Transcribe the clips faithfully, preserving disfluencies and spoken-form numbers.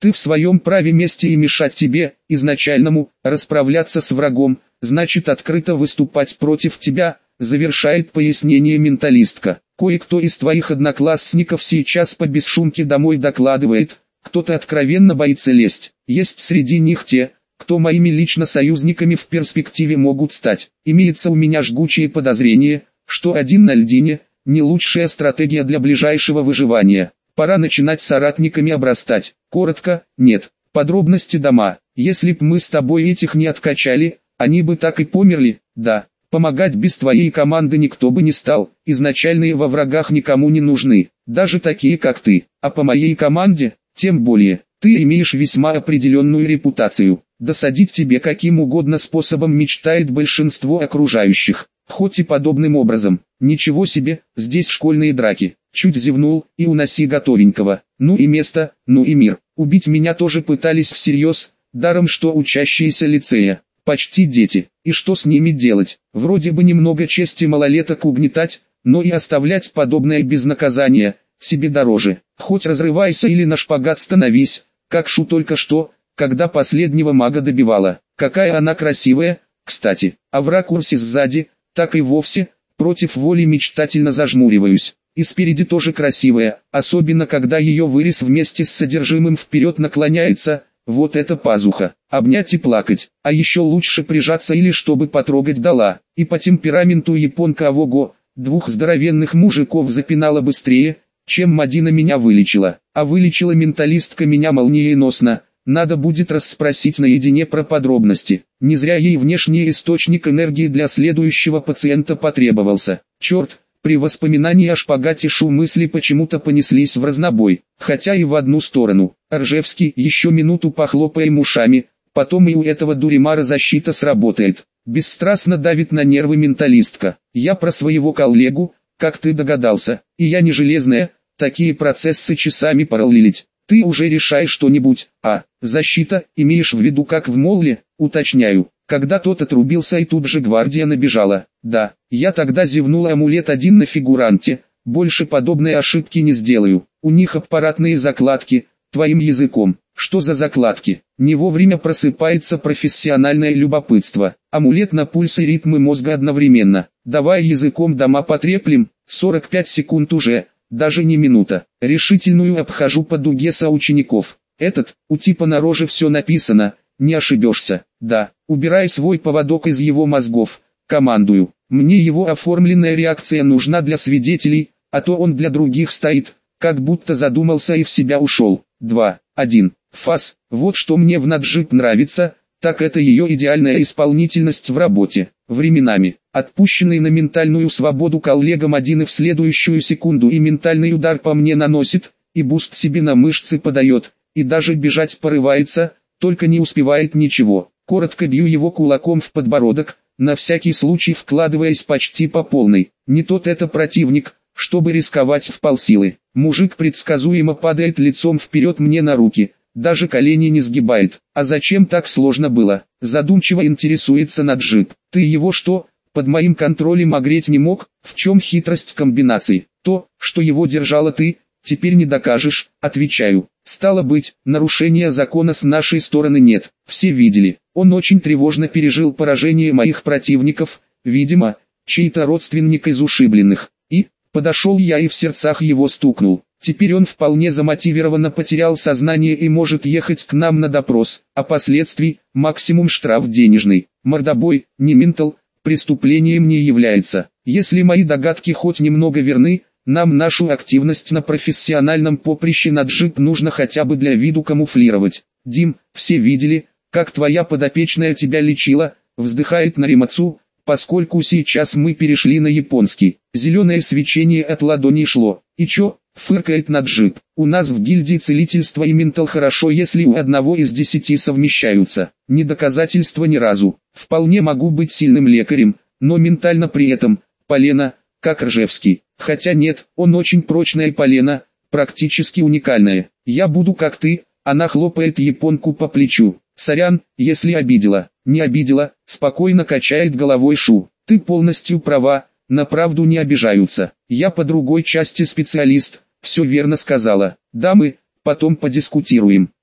Ты в своем праве мести и мешать тебе, изначальному, расправляться с врагом, значит открыто выступать против тебя, завершает пояснение менталистка. Кое-кто из твоих одноклассников сейчас по бесшумке домой докладывает, кто-то откровенно боится лезть. Есть среди них те, кто моими лично союзниками в перспективе могут стать. Имеется у меня жгучее подозрение, что один на льдине – не лучшая стратегия для ближайшего выживания. Пора начинать соратниками обрастать. Коротко, нет. Подробности дома. Если б мы с тобой этих не откачали, они бы так и померли, да. Помогать без твоей команды никто бы не стал, изначальные во врагах никому не нужны, даже такие как ты. А по моей команде, тем более, ты имеешь весьма определенную репутацию. Досадить тебе каким угодно способом мечтает большинство окружающих. Хоть и подобным образом. Ничего себе, здесь школьные драки. Чуть зевнул, и уноси готовенького. Ну и место, ну и мир. Убить меня тоже пытались всерьез, даром что учащиеся лицея. Почти дети. И что с ними делать? Вроде бы немного чести малолеток угнетать, но и оставлять подобное без наказания, себе дороже. Хоть разрывайся или на шпагат становись, как Шу только что, когда последнего мага добивала. Какая она красивая, кстати. А в ракурсе сзади, так и вовсе, против воли мечтательно зажмуриваюсь. И спереди тоже красивая, особенно когда ее вырез вместе с содержимым вперед наклоняется, вот это пазуха. Обнять и плакать, а еще лучше прижаться или чтобы потрогать дала. И по темпераменту японка ого-го, двух здоровенных мужиков запинала быстрее, чем Мадина меня вылечила. А вылечила менталистка меня молниеносно. Надо будет расспросить наедине про подробности. Не зря ей внешний источник энергии для следующего пациента потребовался. Черт, при воспоминании о шпагате Шу мысли почему-то понеслись в разнобой, хотя и в одну сторону. Ржевский, еще минуту похлопаем ушами, потом и у этого дуримара защита сработает. Бесстрастно давит на нервы менталистка. Я про своего коллегу, как ты догадался, и я не железная, такие процессы часами параллелить. Ты уже решай что-нибудь, а, защита, имеешь в виду как в молле, уточняю, когда тот отрубился и тут же гвардия набежала. Да, я тогда зевнул амулет один на фигуранте, больше подобной ошибки не сделаю. У них аппаратные закладки, твоим языком. Что за закладки? Не вовремя просыпается профессиональное любопытство. Амулет на пульс и ритмы мозга одновременно. Давай языком дома потреплем, сорок пять секунд уже. Даже не минута. Решительную обхожу по дуге соучеников. Этот, у типа на роже все написано, не ошибешься. Да, убирай свой поводок из его мозгов. Командую. Мне его оформленная реакция нужна для свидетелей, а то он для других стоит, как будто задумался и в себя ушел. два, один. Фас, вот что мне в Наджип нравится, так это ее идеальная исполнительность в работе. Временами, отпущенный на ментальную свободу коллегам один и в следующую секунду и ментальный удар по мне наносит, и буст себе на мышцы подает, и даже бежать порывается, только не успевает ничего. Коротко бью его кулаком в подбородок, на всякий случай вкладываясь почти по полной. Не тот это противник, чтобы рисковать в полсилы. Мужик предсказуемо падает лицом вперед мне на руки. Даже колени не сгибает. А зачем так сложно было? Задумчиво интересуется Наджип. Ты его что, под моим контролем огреть не мог? В чем хитрость комбинаций? То, что его держала ты, теперь не докажешь, отвечаю. Стало быть, нарушения закона с нашей стороны нет. Все видели. Он очень тревожно пережил поражение моих противников, видимо, чей-то родственник из ушибленных. И, подошел я и в сердцах его стукнул. Теперь он вполне замотивированно потерял сознание и может ехать к нам на допрос, а последствий – максимум штраф денежный. Мордобой, не ментал, преступлением не является. Если мои догадки хоть немного верны, нам нашу активность на профессиональном поприще Наджип нужно хотя бы для виду камуфлировать. Дим, все видели, как твоя подопечная тебя лечила, вздыхает Наримацу, поскольку сейчас мы перешли на японский. Зеленое свечение от ладони шло. И чё? Фыркает Наджип. У нас в гильдии целительство и ментал хорошо, если у одного из десяти совмещаются. Не доказательство ни разу. Вполне могу быть сильным лекарем, но ментально при этом, полено, как Ржевский. Хотя нет, он очень прочное полено, практически уникальное. Я буду как ты, она хлопает японку по плечу. Сорян, если обидела. Не обидела, спокойно качает головой Шу. Ты полностью права, на правду не обижаются. Я по другой части специалист, все верно сказала. Дамы, потом подискутируем.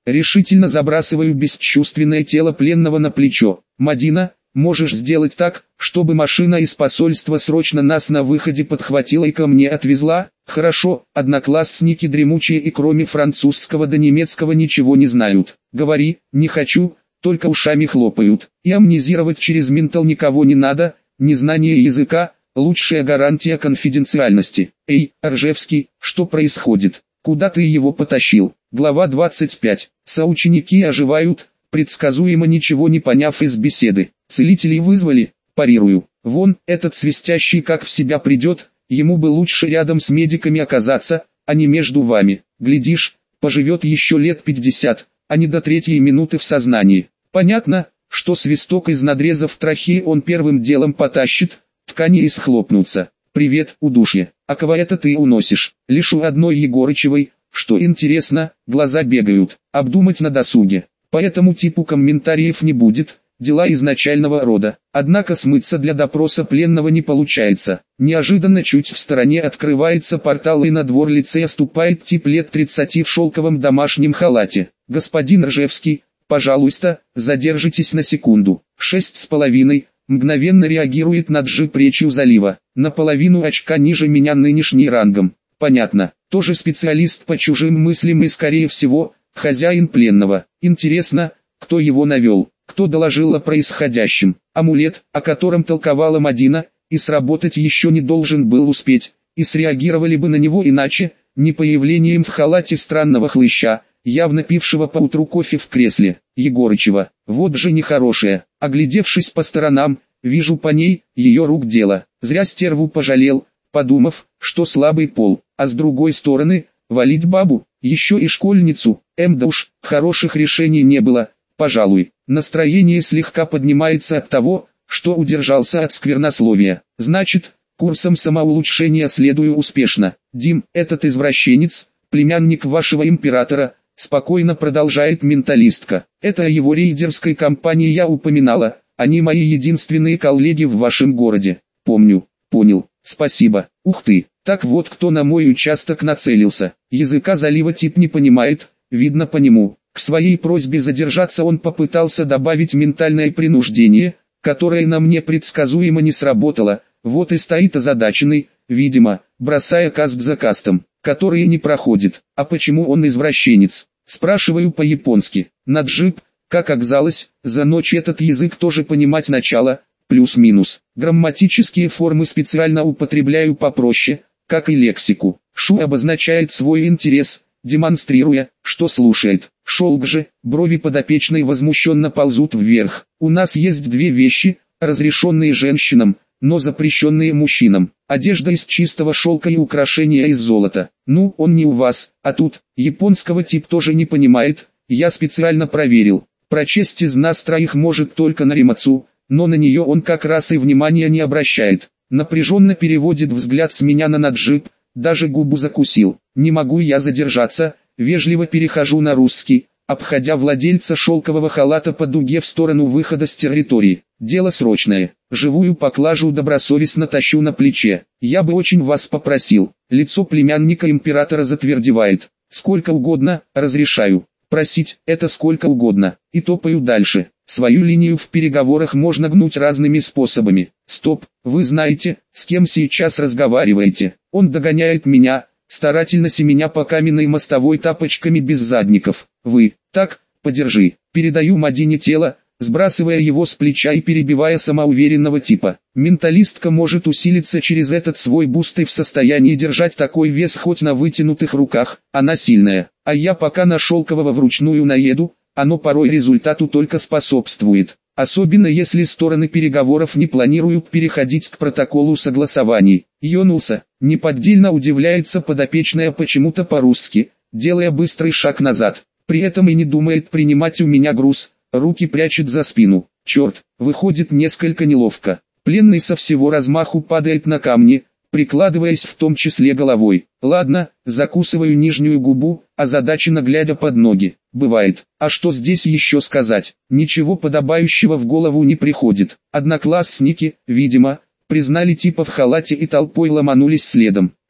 решительно забрасываю бесчувственное тело пленного на плечо. Мадина, можешь сделать так, чтобы машина из посольства срочно нас на выходе подхватила и ко мне отвезла? Хорошо, одноклассники дремучие и кроме французского до немецкого ничего не знают. Говори, не хочу, только ушами хлопают. И амнезировать через ментал никого не надо, незнание языка – лучшая гарантия конфиденциальности. Эй, Ржевский, что происходит? Куда ты его потащил? Глава двадцать пять. Соученики оживают, предсказуемо ничего не поняв из беседы. Целителей вызвали? Парирую. Вон, этот свистящий как в себя придет, ему бы лучше рядом с медиками оказаться, а не между вами. Глядишь, поживет еще лет пятьдесят, а не до третьей минуты в сознании. Понятно, что свисток из надрезов трахеи он первым делом потащит, ткани исхлопнутся. Привет, удушье. А кого это ты уносишь? Лишь у одной Егорычевой, что интересно, глаза бегают. Обдумать на досуге. По этому типу комментариев не будет, дела изначального рода. Однако смыться для допроса пленного не получается. Неожиданно чуть в стороне открывается портал и на двор лицея ступает тип лет тридцати в шелковом домашнем халате. Господин Ржевский, пожалуйста, задержитесь на секунду. Шесть с половиной. Мгновенно реагирует на джип речью залива. Наполовину очка ниже меня нынешний рангом. Понятно. Тоже специалист по чужим мыслям и скорее всего, хозяин пленного. Интересно, кто его навел, кто доложил о происходящем. Амулет, о котором толковала Мадина, и сработать еще не должен был успеть, и среагировали бы на него иначе, не появлением в халате странного хлыща, явно пившего поутру кофе в кресле, Егорычева. Вот же нехорошее. Оглядевшись по сторонам, вижу по ней, ее рук дело. Зря стерву пожалел, подумав, что слабый пол, а с другой стороны, валить бабу, еще и школьницу, эм да уж, хороших решений не было, пожалуй. Настроение слегка поднимается от того, что удержался от сквернословия. Значит, курсом самоулучшения следую успешно. Дим, этот извращенец, племянник вашего императора, спокойно продолжает менталистка. Это о его рейдерской компании я упоминала, они мои единственные коллеги в вашем городе. Помню, понял, спасибо. Ух ты, так вот кто на мой участок нацелился. Языка залива тип не понимает, видно по нему. К своей просьбе задержаться он попытался добавить ментальное принуждение, которое на мне предсказуемо не сработало, вот и стоит озадаченный, видимо, бросая каст за кастом, которые не проходит. А почему он извращенец? Спрашиваю по-японски. На джип, как оказалось, за ночь этот язык тоже понимать начало, плюс-минус. Грамматические формы специально употребляю попроще, как и лексику. Шу обозначает свой интерес, демонстрируя, что слушает. Шелк же, брови подопечной возмущенно ползут вверх. У нас есть две вещи, разрешенные женщинам, но запрещенные мужчинам. Одежда из чистого шелка и украшения из золота. Ну, он не у вас, а тут, японского тип тоже не понимает, я специально проверил. Прочесть из нас троих может только Наримацу, но на нее он как раз и внимания не обращает. Напряженно переводит взгляд с меня на наджип, даже губу закусил. Не могу я задержаться, вежливо перехожу на русский, обходя владельца шелкового халата по дуге в сторону выхода с территории. Дело срочное. Живую поклажу добросовестно тащу на плече. Я бы очень вас попросил. Лицо племянника императора затвердевает. Сколько угодно, разрешаю. Просить – это сколько угодно. И топаю дальше. Свою линию в переговорах можно гнуть разными способами. Стоп, вы знаете, с кем сейчас разговариваете. Он догоняет меня, старательно семеня по каменной мостовой тапочками без задников. Вы, так, подержи. Передаю Мадине тело, сбрасывая его с плеча и перебивая самоуверенного типа. Менталистка может усилиться через этот свой буст и в состоянии держать такой вес хоть на вытянутых руках, она сильная. А я пока на шелкового вручную наеду, оно порой результату только способствует. Особенно если стороны переговоров не планируют переходить к протоколу согласований. Ёнулся, неподдельно удивляется подопечная почему-то по-русски, делая быстрый шаг назад. При этом и не думает принимать у меня груз, руки прячет за спину. Черт, выходит несколько неловко. Пленный со всего размаху падает на камни, прикладываясь в том числе головой. Ладно, закусываю нижнюю губу, озадаченно глядя под ноги. Бывает. А что здесь еще сказать? Ничего подобающего в голову не приходит. Одноклассники, видимо, признали типа в халате и толпой ломанулись следом.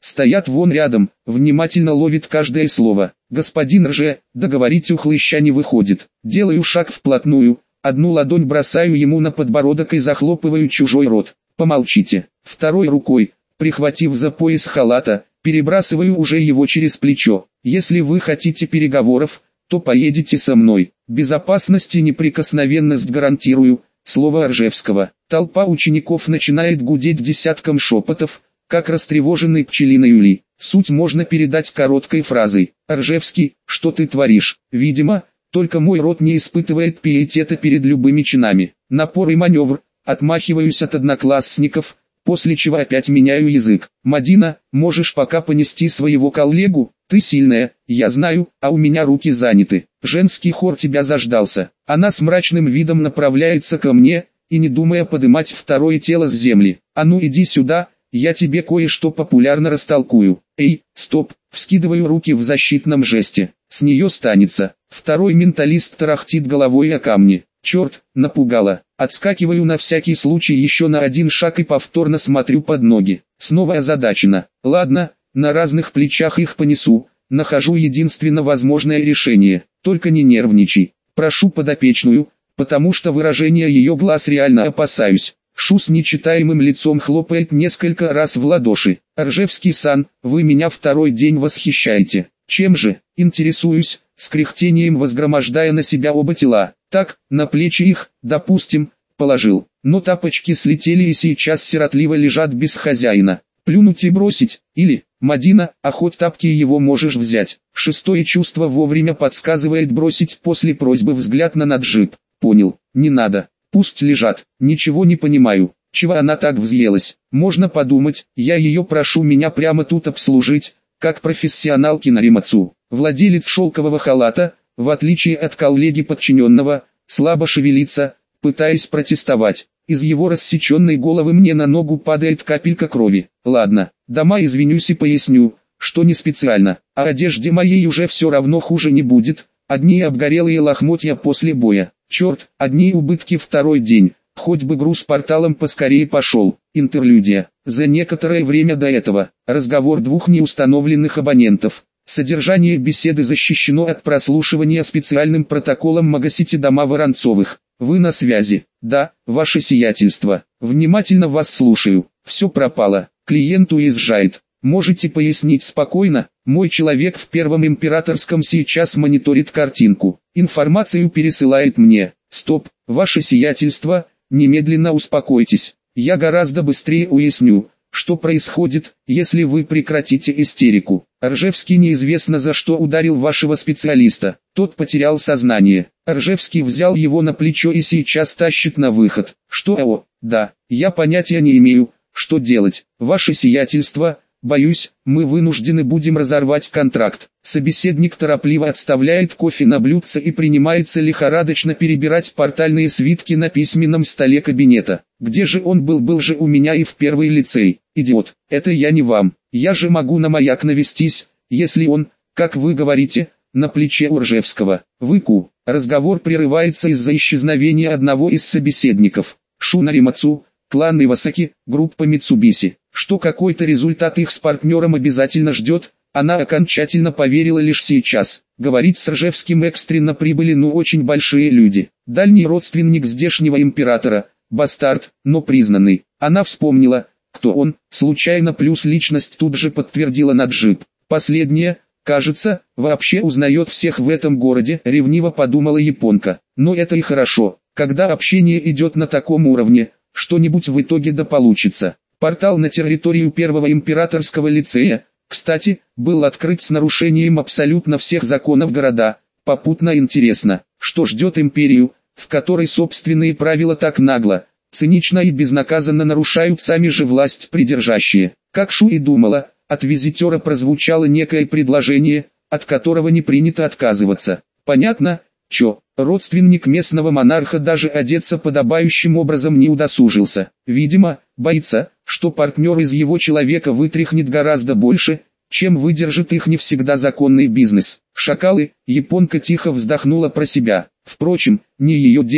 стоят вон рядом, внимательно ловит каждое слово. Господин Рже, договорить у хлыща не выходит. Делаю шаг вплотную, одну ладонь бросаю ему на подбородок и захлопываю чужой рот. Помолчите. Второй рукой, прихватив за пояс халата, перебрасываю уже его через плечо. Если вы хотите переговоров, то поедете со мной. Безопасность и неприкосновенность гарантирую. Слово Ржевского. Толпа учеников начинает гудеть десятком шепотов, как растревоженный пчелиной улей. Суть можно передать короткой фразой. Ржевский, что ты творишь? Видимо, только мой род не испытывает пиетета перед любыми чинами. Напор и маневр. Отмахиваюсь от одноклассников, после чего опять меняю язык. Мадина, можешь пока понести своего коллегу? Ты сильная, я знаю, а у меня руки заняты. Женский хор тебя заждался. Она с мрачным видом направляется ко мне, и не думая подымать второе тело с земли. А ну иди сюда, я тебе кое-что популярно растолкую. Эй, стоп, вскидываю руки в защитном жесте. С нее станется. Второй менталист тарахтит головой о камни. Черт, напугала. Отскакиваю на всякий случай еще на один шаг и повторно смотрю под ноги. Снова озадачена. Ладно, на разных плечах их понесу. Нахожу единственно возможное решение. Только не нервничай. Прошу подопечную, потому что выражение ее глаз реально опасаюсь. Шу с нечитаемым лицом хлопает несколько раз в ладоши. Ржевский-сан, вы меня второй день восхищаете. Чем же, интересуюсь, с кряхтением возгромождая на себя оба тела. Так, на плечи их, допустим, положил. Но тапочки слетели и сейчас сиротливо лежат без хозяина. Плюнуть и бросить, или, Мадина, а хоть тапки его можешь взять. Шестое чувство вовремя подсказывает бросить после просьбы взгляд на наджип. Понял, не надо, пусть лежат, ничего не понимаю. Чего она так взъелась? Можно подумать, я ее прошу меня прямо тут обслужить, как профессионал киноремацу. Владелец шелкового халата, в отличие от коллеги подчиненного, слабо шевелится, пытаясь протестовать. Из его рассеченной головы мне на ногу падает капелька крови. Ладно, дома извинюсь и поясню, что не специально, а одежде моей уже все равно хуже не будет. Одни обгорелые лохмотья после боя. Черт, одни убытки второй день. Хоть бы груз порталом поскорее пошел. Интерлюдия. За некоторое время до этого. Разговор двух неустановленных абонентов. Содержание беседы защищено от прослушивания специальным протоколом Магасити дома Воронцовых. Вы на связи? Да, ваше сиятельство. Внимательно вас слушаю. Все пропало. Клиент уезжает. Можете пояснить спокойно? Мой человек в Первом Императорском сейчас мониторит картинку. Информацию пересылает мне. Стоп, ваше сиятельство, немедленно успокойтесь. Я гораздо быстрее уясню, что происходит, если вы прекратите истерику. Ржевский неизвестно за что ударил вашего специалиста. Тот потерял сознание. Ржевский взял его на плечо и сейчас тащит на выход. Что о, да, я понятия не имею, что делать. Ваше сиятельство, боюсь, мы вынуждены будем разорвать контракт. Собеседник торопливо отставляет кофе на блюдце и принимается лихорадочно перебирать портальные свитки на письменном столе кабинета. Где же он был? Был же у меня и в первый лицей. Идиот, это я не вам. Я же могу на маяк навестись, если он, как вы говорите, на плече у Ржевского. Выку. Разговор прерывается из-за исчезновения одного из собеседников. Шунаримацу, клан Ивасаки, группа Митсубиси. Что какой-то результат их с партнером обязательно ждет, она окончательно поверила лишь сейчас. Говорить с Ржевским экстренно прибыли ну очень большие люди. Дальний родственник здешнего императора, бастард, но признанный. Она вспомнила, кто он, случайно плюс личность тут же подтвердила Наджип. Последняя, кажется, вообще узнает всех в этом городе, ревниво подумала японка. Но это и хорошо, когда общение идет на таком уровне, что-нибудь в итоге да получится. Портал на территорию Первого Императорского лицея, кстати, был открыт с нарушением абсолютно всех законов города. Попутно интересно, что ждет империю, в которой собственные правила так нагло, цинично и безнаказанно нарушают сами же власть придержащие. Как Шу и думала, от визитера прозвучало некое предложение, от которого не принято отказываться. Понятно, чё, родственник местного монарха даже одеться подобающим образом не удосужился. Видимо, боится, что партнер из его человека вытряхнет гораздо больше, чем выдержит их не всегда законный бизнес. Шакалы, японка тихо вздохнула про себя. Впрочем, не ее дело,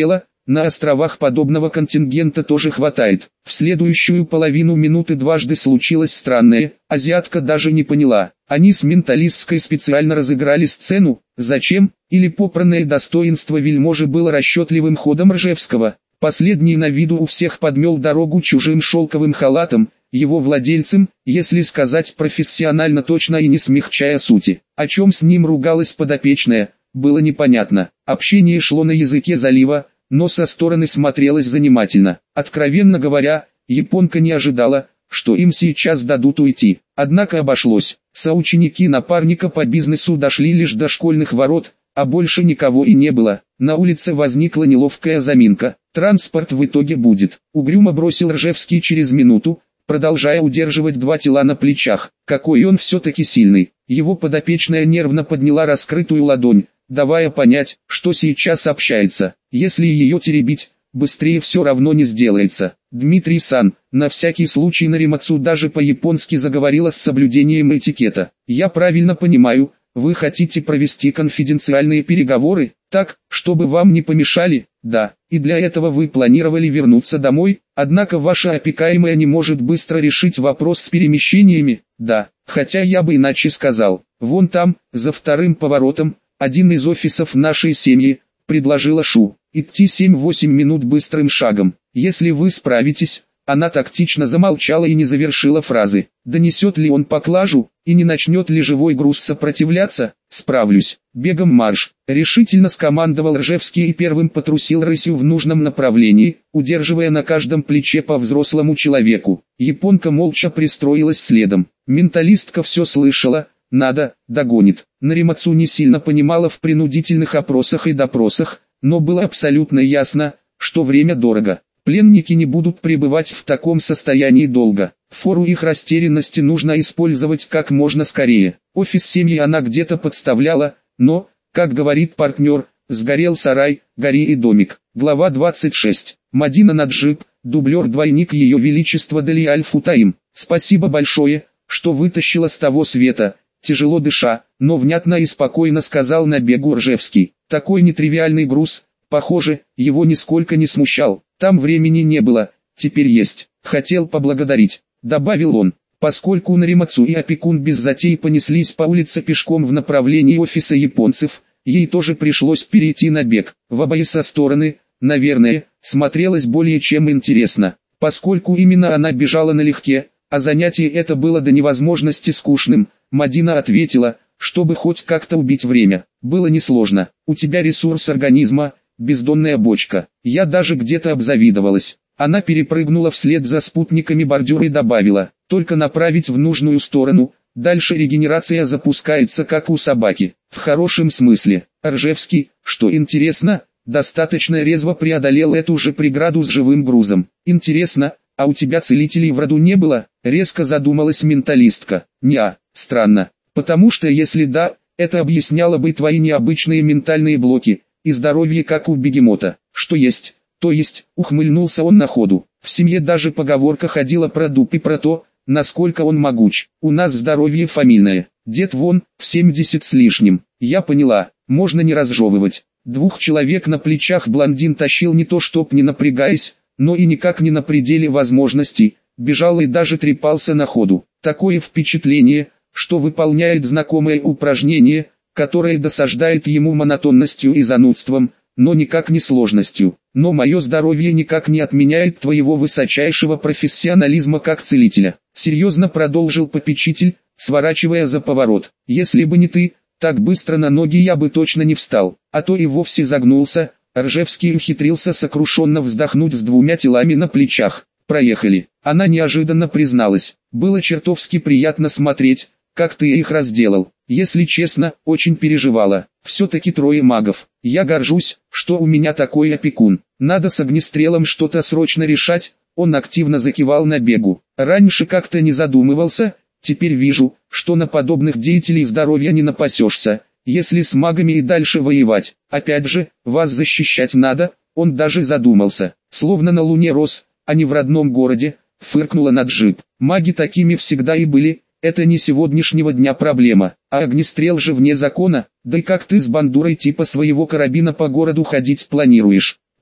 на островах подобного контингента тоже хватает. В следующую половину минуты дважды случилось странное, азиатка даже не поняла. Они с менталистской специально разыграли сцену, зачем, или попранное достоинство вельможи было расчетливым ходом Ржевского. Последний на виду у всех подмел дорогу чужим шелковым халатом, его владельцем, если сказать профессионально точно и не смягчая сути. О чем с ним ругалась подопечная, было непонятно. Общение шло на языке залива, но со стороны смотрелось занимательно. Откровенно говоря, японка не ожидала, что им сейчас дадут уйти. Однако обошлось. Соученики напарника по бизнесу дошли лишь до школьных ворот, а больше никого и не было. На улице возникла неловкая заминка. Транспорт в итоге будет. Угрюмо бросил Ржевский через минуту, продолжая удерживать два тела на плечах. Какой он все-таки сильный. Его подопечная нервно подняла раскрытую ладонь, давая понять, что сейчас общается. Если ее теребить, быстрее все равно не сделается. Дмитрий-сан, на всякий случай Наримацу даже по-японски заговорила с соблюдением этикета. Я правильно понимаю, вы хотите провести конфиденциальные переговоры, так, чтобы вам не помешали? Да, и для этого вы планировали вернуться домой, однако ваша опекаемая не может быстро решить вопрос с перемещениями? Да, хотя я бы иначе сказал. Вон там, за вторым поворотом, один из офисов нашей семьи, предложила Шу. Идти семь-восемь минут быстрым шагом. Если вы справитесь, она тактично замолчала и не завершила фразы. Донесет ли он поклажу, и не начнет ли живой груз сопротивляться? Справлюсь. Бегом марш. Решительно скомандовал Ржевский и первым потрусил рысью в нужном направлении, удерживая на каждом плече по взрослому человеку. Японка молча пристроилась следом. Менталистка все слышала. Надо, догонит. Наримацу не сильно понимала в принудительных опросах и допросах, но было абсолютно ясно, что время дорого. Пленники не будут пребывать в таком состоянии долго. Фору их растерянности нужно использовать как можно скорее. Офис семьи она где-то подставляла, но, как говорит партнер, сгорел сарай, гори и домик. Глава двадцать шесть. Мадина Наджиб, дублер-двойник Ее Величества Дали Аль-Футаим. Спасибо большое, что вытащила с того света. Тяжело дыша, но внятно и спокойно сказал на бегу Ржевский. Такой нетривиальный груз, похоже, его нисколько не смущал. Там времени не было, теперь есть. Хотел поблагодарить, добавил он. Поскольку Наримацу и опекун без затей понеслись по улице пешком в направлении офиса японцев, ей тоже пришлось перейти на бег. В обе стороны, наверное, смотрелось более чем интересно. Поскольку именно она бежала налегке, а занятие это было до невозможности скучным, Мадина ответила, чтобы хоть как-то убить время. Было несложно. У тебя ресурс организма, бездонная бочка. Я даже где-то обзавидовалась. Она перепрыгнула вслед за спутниками бордюра и добавила, только направить в нужную сторону, дальше регенерация запускается как у собаки. В хорошем смысле. Ржевский, что интересно, достаточно резво преодолел эту же преграду с живым грузом. Интересно, а у тебя целителей в роду не было? Резко задумалась менталистка. Неа, странно. Потому что если да, это объясняло бы твои необычные ментальные блоки, и здоровье как у бегемота. Что есть, то есть, ухмыльнулся он на ходу. В семье даже поговорка ходила про дуб и про то, насколько он могуч. У нас здоровье фамильное. Дед вон, в семьдесят с лишним. Я поняла, можно не разжевывать. Двух человек на плечах блондин тащил не то чтоб не напрягаясь, но и никак не на пределе возможностей, бежал и даже трепался на ходу. Такое впечатление, что выполняет знакомое упражнение, которое досаждает ему монотонностью и занудством, но никак не сложностью. Но мое здоровье никак не отменяет твоего высочайшего профессионализма как целителя. Серьезно продолжил попечитель, сворачивая за поворот. Если бы не ты, так быстро на ноги я бы точно не встал, а то и вовсе загнулся. Ржевский ухитрился сокрушенно вздохнуть с двумя телами на плечах. Проехали. Она неожиданно призналась. Было чертовски приятно смотреть, как ты их разделал. Если честно, очень переживала. Все-таки трое магов. Я горжусь, что у меня такой опекун. Надо с огнестрелом что-то срочно решать. Он активно закивал на бегу. Раньше как-то не задумывался, теперь вижу, что на подобных деятелей здоровья не напасешься. Если с магами и дальше воевать, опять же, вас защищать надо, он даже задумался. Словно на Луне рос, а не в родном городе, фыркнула Наджиб. Маги такими всегда и были. Это не сегодняшнего дня проблема, а огнестрел же вне закона, да и как ты с бандурой типа своего карабина по городу ходить планируешь?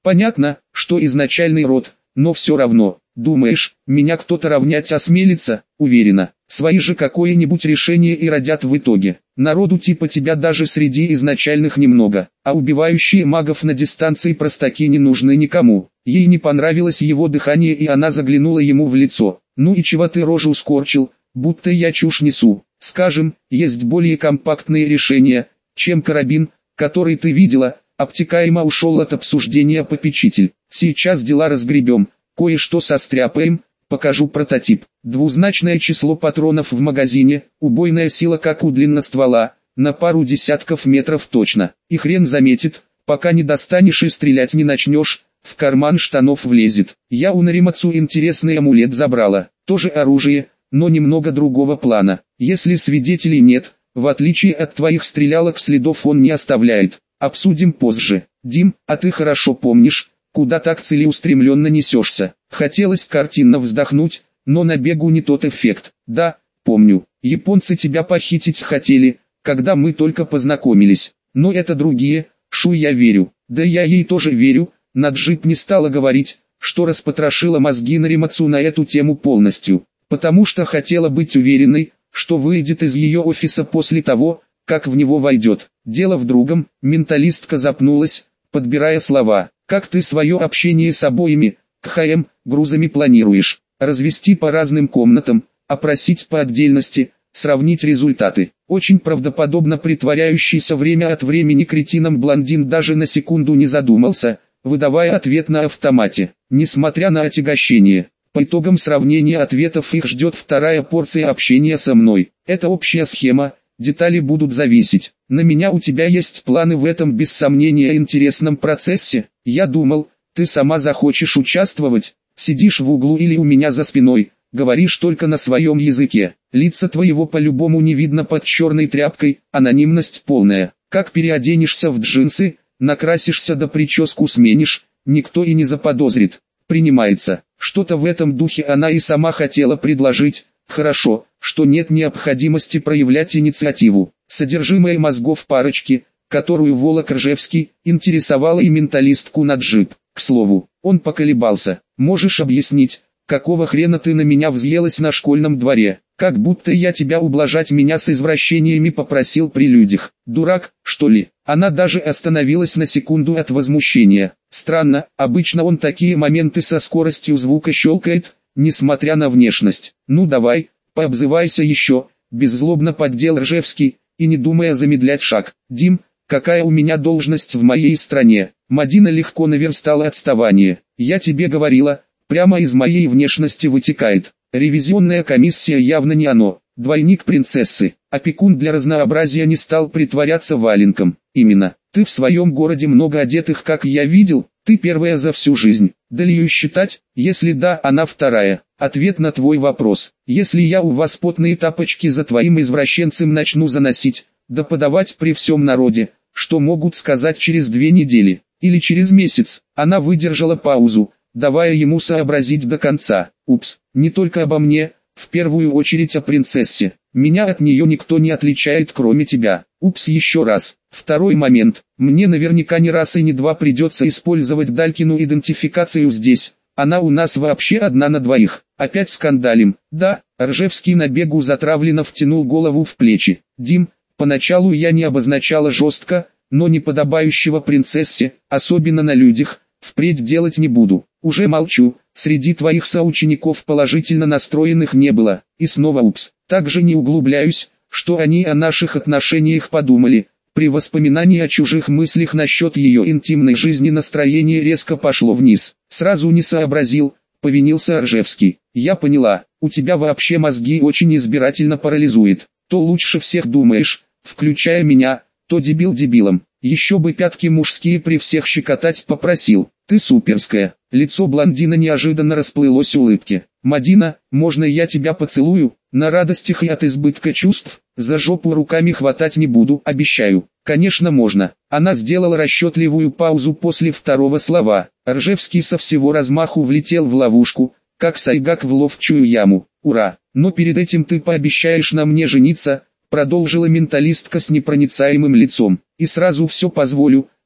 Понятно, что изначальный род, но все равно. Думаешь, меня кто-то равнять осмелится? Уверена, свои же какое-нибудь решение и родят в итоге. Народу типа тебя даже среди изначальных немного, а убивающие магов на дистанции простаки не нужны никому. Ей не понравилось его дыхание, и она заглянула ему в лицо. Ну и чего ты рожу скорчил, будто я чушь несу. Скажем, есть более компактные решения, чем карабин, который ты видела. Обтекаемо ушел от обсуждения попечитель. Сейчас дела разгребем, кое-что состряпаем, покажу прототип. Двузначное число патронов в магазине, убойная сила как у длинноствола, на пару десятков метров точно. И хрен заметит, пока не достанешь и стрелять не начнешь, в карман штанов влезет. Я у Наримацу интересный амулет забрала, тоже оружие, но немного другого плана. Если свидетелей нет, в отличие от твоих стрелялок, следов он не оставляет. Обсудим позже. Дим, а ты хорошо помнишь, куда так целеустремленно несешься? Хотелось картинно вздохнуть, но на бегу не тот эффект. Да, помню, японцы тебя похитить хотели, когда мы только познакомились. Но это другие, Шу, я верю. Да я ей тоже верю. Наджип не стала говорить, что распотрошила мозги Наримацу на эту тему полностью, потому что хотела быть уверенной, что выйдет из ее офиса после того, как в него войдет. Дело в другом, менталистка запнулась, подбирая слова. Как ты свое общение с обоими, КХМ, грузами планируешь? Развести по разным комнатам, опросить по отдельности, сравнить результаты. Очень правдоподобно притворяющийся время от времени кретином блондин даже на секунду не задумался, выдавая ответ на автомате. Несмотря на отягощение, по итогам сравнения ответов их ждет вторая порция общения со мной. Это общая схема. Детали будут зависеть. На меня у тебя есть планы в этом без сомнения интересном процессе. Я думал, ты сама захочешь участвовать. Сидишь в углу или у меня за спиной, говоришь только на своем языке. Лица твоего по-любому не видно под черной тряпкой, анонимность полная. Как переоденешься в джинсы, накрасишься да прическу сменишь, никто и не заподозрит. Принимается. Что-то в этом духе она и сама хотела предложить. Хорошо, что нет необходимости проявлять инициативу. Содержимое мозгов парочки, которую волок Ржевский, интересовала и менталистку Наджип. К слову, он поколебался. Можешь объяснить, какого хрена ты на меня взъелась на школьном дворе? Как будто я тебя ублажать меня с извращениями попросил при людях. Дурак, что ли? Она даже остановилась на секунду от возмущения. Странно, обычно он такие моменты со скоростью звука щелкает, несмотря на внешность. Ну давай, пообзывайся еще, беззлобно поддел Ржевский, и не думая замедлять шаг. Дим, какая у меня должность в моей стране? Мадина легко наверстала отставание. Я тебе говорила, прямо из моей внешности вытекает. Ревизионная комиссия явно не оно. Двойник принцессы. Опекун для разнообразия не стал притворяться валенком. Именно, ты в своем городе много одетых, как я видел, ты первая за всю жизнь. Да ли ее считать? Если да, она вторая. Ответ на твой вопрос. Если я у вас потные тапочки за твоим извращенцем начну заносить, да подавать при всем народе, что могут сказать через две недели, или через месяц? Она выдержала паузу, давая ему сообразить до конца. Упс, не только обо мне, в первую очередь о принцессе. Меня от нее никто не отличает, кроме тебя. Упс, еще раз. Второй момент. Мне наверняка не раз и не два придется использовать Далькину идентификацию здесь. Она у нас вообще одна на двоих. Опять скандалим. Да, Ржевский на бегу затравленно втянул голову в плечи. Дим, поначалу я не обозначала жестко, но неподобающего принцессе, особенно на людях, впредь делать не буду. Уже молчу, среди твоих соучеников положительно настроенных не было. И снова упс. Также не углубляюсь, что они о наших отношениях подумали. При воспоминании о чужих мыслях насчет ее интимной жизни настроение резко пошло вниз. Сразу не сообразил, повинился Ржевский. Я поняла, у тебя вообще мозги очень избирательно парализует. То лучше всех думаешь, включая меня, то дебил дебилом. Еще бы пятки мужские при всех щекотать попросил. Ты суперская. Лицо блондина неожиданно расплылось в улыбке. Мадина, можно я тебя поцелую? На радостях и от избытка чувств, за жопу руками хватать не буду, обещаю. Конечно можно. Она сделала расчетливую паузу после второго слова. Ржевский со всего размаху влетел в ловушку, как сайгак в ловчую яму. Ура! Но перед этим ты пообещаешь на мне жениться, продолжила менталистка с непроницаемым лицом. И сразу все позволю,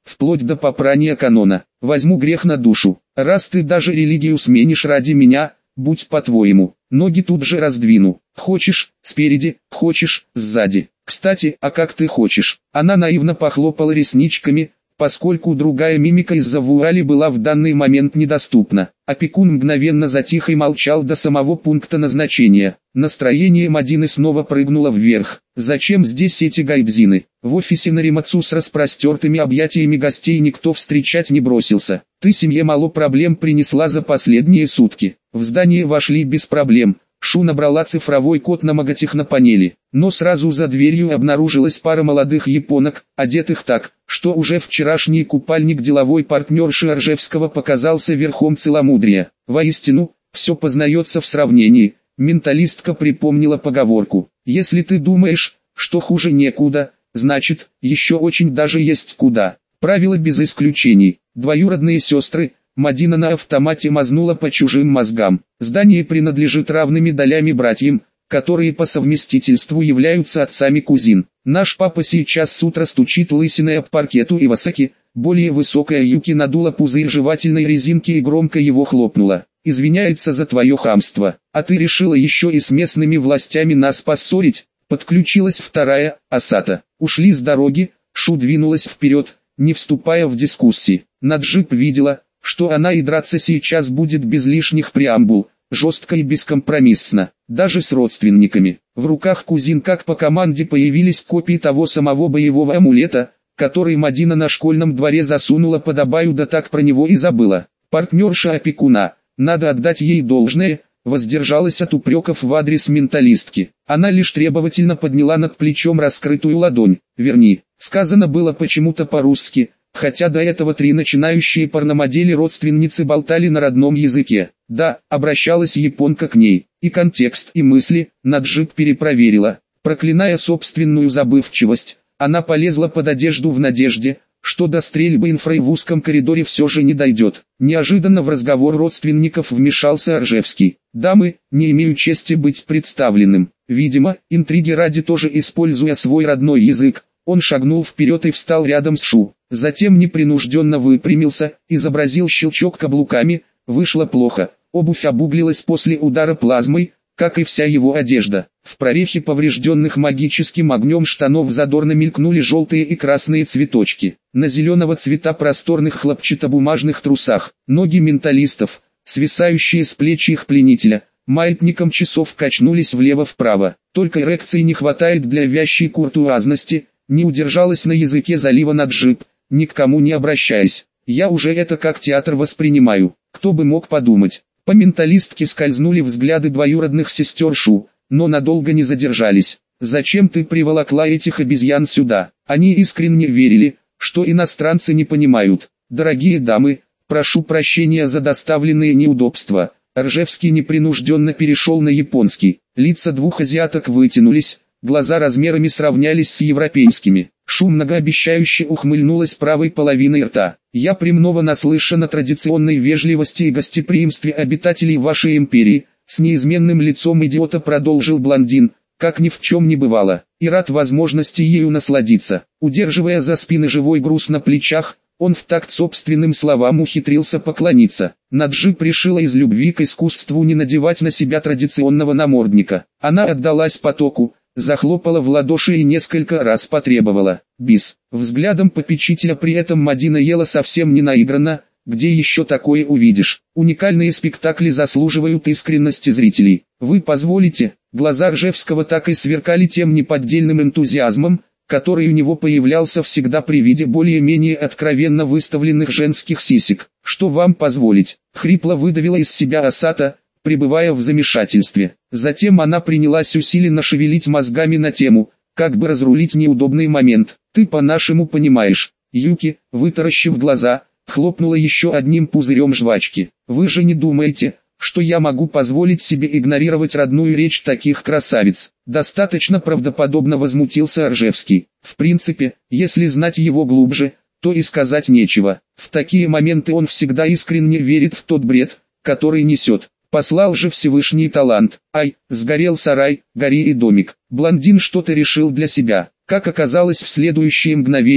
вплоть до попрания канона. Возьму грех на душу. Раз ты даже религию сменишь ради меня, будь по-твоему. Ноги тут же раздвину. Хочешь, спереди, хочешь, сзади. Кстати, а как ты хочешь? Она наивно похлопала ресничками, поскольку другая мимика из-за вуали была в данный момент недоступна. Опекун мгновенно затих и молчал до самого пункта назначения. Настроение Мадины снова прыгнуло вверх. Зачем здесь эти гайдзины? В офисе Наримацу с распростертыми объятиями гостей никто встречать не бросился. Ты семье мало проблем принесла за последние сутки. В здание вошли без проблем. Шу набрала цифровой код на маготехнопанели, но сразу за дверью обнаружилась пара молодых японок, одетых так, что уже вчерашний купальник деловой партнерши Ржевского показался верхом целомудрия. Воистину, все познается в сравнении. Менталистка припомнила поговорку: «Если ты думаешь, что хуже некуда, значит, еще очень даже есть куда». Правило без исключений. Двоюродные сестры. Мадина на автомате мазнула по чужим мозгам. Здание принадлежит равными долями братьям, которые по совместительству являются отцами кузин. Наш папа сейчас с утра стучит лысиной об паркету Ивасаки. Более высокая Юки надула пузырь жевательной резинки и громко его хлопнула. «Извиняется за твое хамство. А ты решила еще и с местными властями нас поссорить?» Подключилась вторая, Асата. Ушли с дороги, Шу двинулась вперед, не вступая в дискуссии. Наджип видела, что она и драться сейчас будет без лишних преамбул, жестко и бескомпромиссно, даже с родственниками. В руках кузин как по команде появились копии того самого боевого амулета, который Мадина на школьном дворе засунула под абаю, да так про него и забыла. Партнерша опекуна, надо отдать ей должное, воздержалась от упреков в адрес менталистки. Она лишь требовательно подняла над плечом раскрытую ладонь. «Верни». Сказано было почему-то по-русски, хотя до этого три начинающие порномодели родственницы болтали на родном языке. Да, обращалась японка к ней, и контекст, и мысли Наджип перепроверила. Проклиная собственную забывчивость, она полезла под одежду в надежде, что до стрельбы инфры в узком коридоре все же не дойдет. Неожиданно в разговор родственников вмешался Ржевский. «Дамы, не имею чести быть представленным». Видимо, интриги ради, тоже используя свой родной язык, он шагнул вперед и встал рядом с Шу. Затем непринужденно выпрямился, изобразил щелчок каблуками. Вышло плохо, обувь обуглилась после удара плазмой, как и вся его одежда. В прорехе поврежденных магическим огнем штанов задорно мелькнули желтые и красные цветочки. На зеленого цвета просторных хлопчатобумажных трусах, ноги менталистов, свисающие с плеч их пленителя, маятником часов качнулись влево-вправо. Только эрекции не хватает для вязчей куртуазности. Не удержалась на языке залива Наджип, ни к кому не обращаясь. Я уже это как театр воспринимаю. Кто бы мог подумать. По менталистке скользнули взгляды двоюродных сестер Шу, но надолго не задержались. «Зачем ты приволокла этих обезьян сюда?» Они искренне верили, что иностранцы не понимают. «Дорогие дамы, прошу прощения за доставленные неудобства». Ржевский непринужденно перешел на японский. Лица двух азиаток вытянулись, глаза размерами сравнялись с европейскими. Шу многообещающе ухмыльнулась правой половиной рта. «Я премного наслышан о традиционной вежливости и гостеприимстве обитателей вашей империи», с неизменным лицом идиота продолжил блондин, как ни в чем не бывало, и рад возможности ею насладиться. Удерживая за спины живой груз на плечах, он в такт собственным словам ухитрился поклониться. Наджип решила из любви к искусству не надевать на себя традиционного намордника. Она отдалась потоку, захлопала в ладоши и несколько раз потребовала «бис». Взглядом попечителя при этом Мадина ела совсем не наигранно, где еще такое увидишь. Уникальные спектакли заслуживают искренности зрителей. Вы позволите? Глаза Ржевского так и сверкали тем неподдельным энтузиазмом, который у него появлялся всегда при виде более-менее откровенно выставленных женских сисек. «Что вам позволить?» — хрипло выдавила из себя Асата, пребывая в замешательстве. Затем она принялась усиленно шевелить мозгами на тему, как бы разрулить неудобный момент. «Ты по-нашему понимаешь». Юки, вытаращив глаза, хлопнула еще одним пузырем жвачки. «Вы же не думаете, что я могу позволить себе игнорировать родную речь таких красавиц?» Достаточно правдоподобно возмутился Ржевский. В принципе, если знать его глубже, то и сказать нечего. В такие моменты он всегда искренне верит в тот бред, который несет. Послал же Всевышний талант. Ай, сгорел сарай, гори и домик. Блондин что-то решил для себя. Как оказалось в следующее мгновение,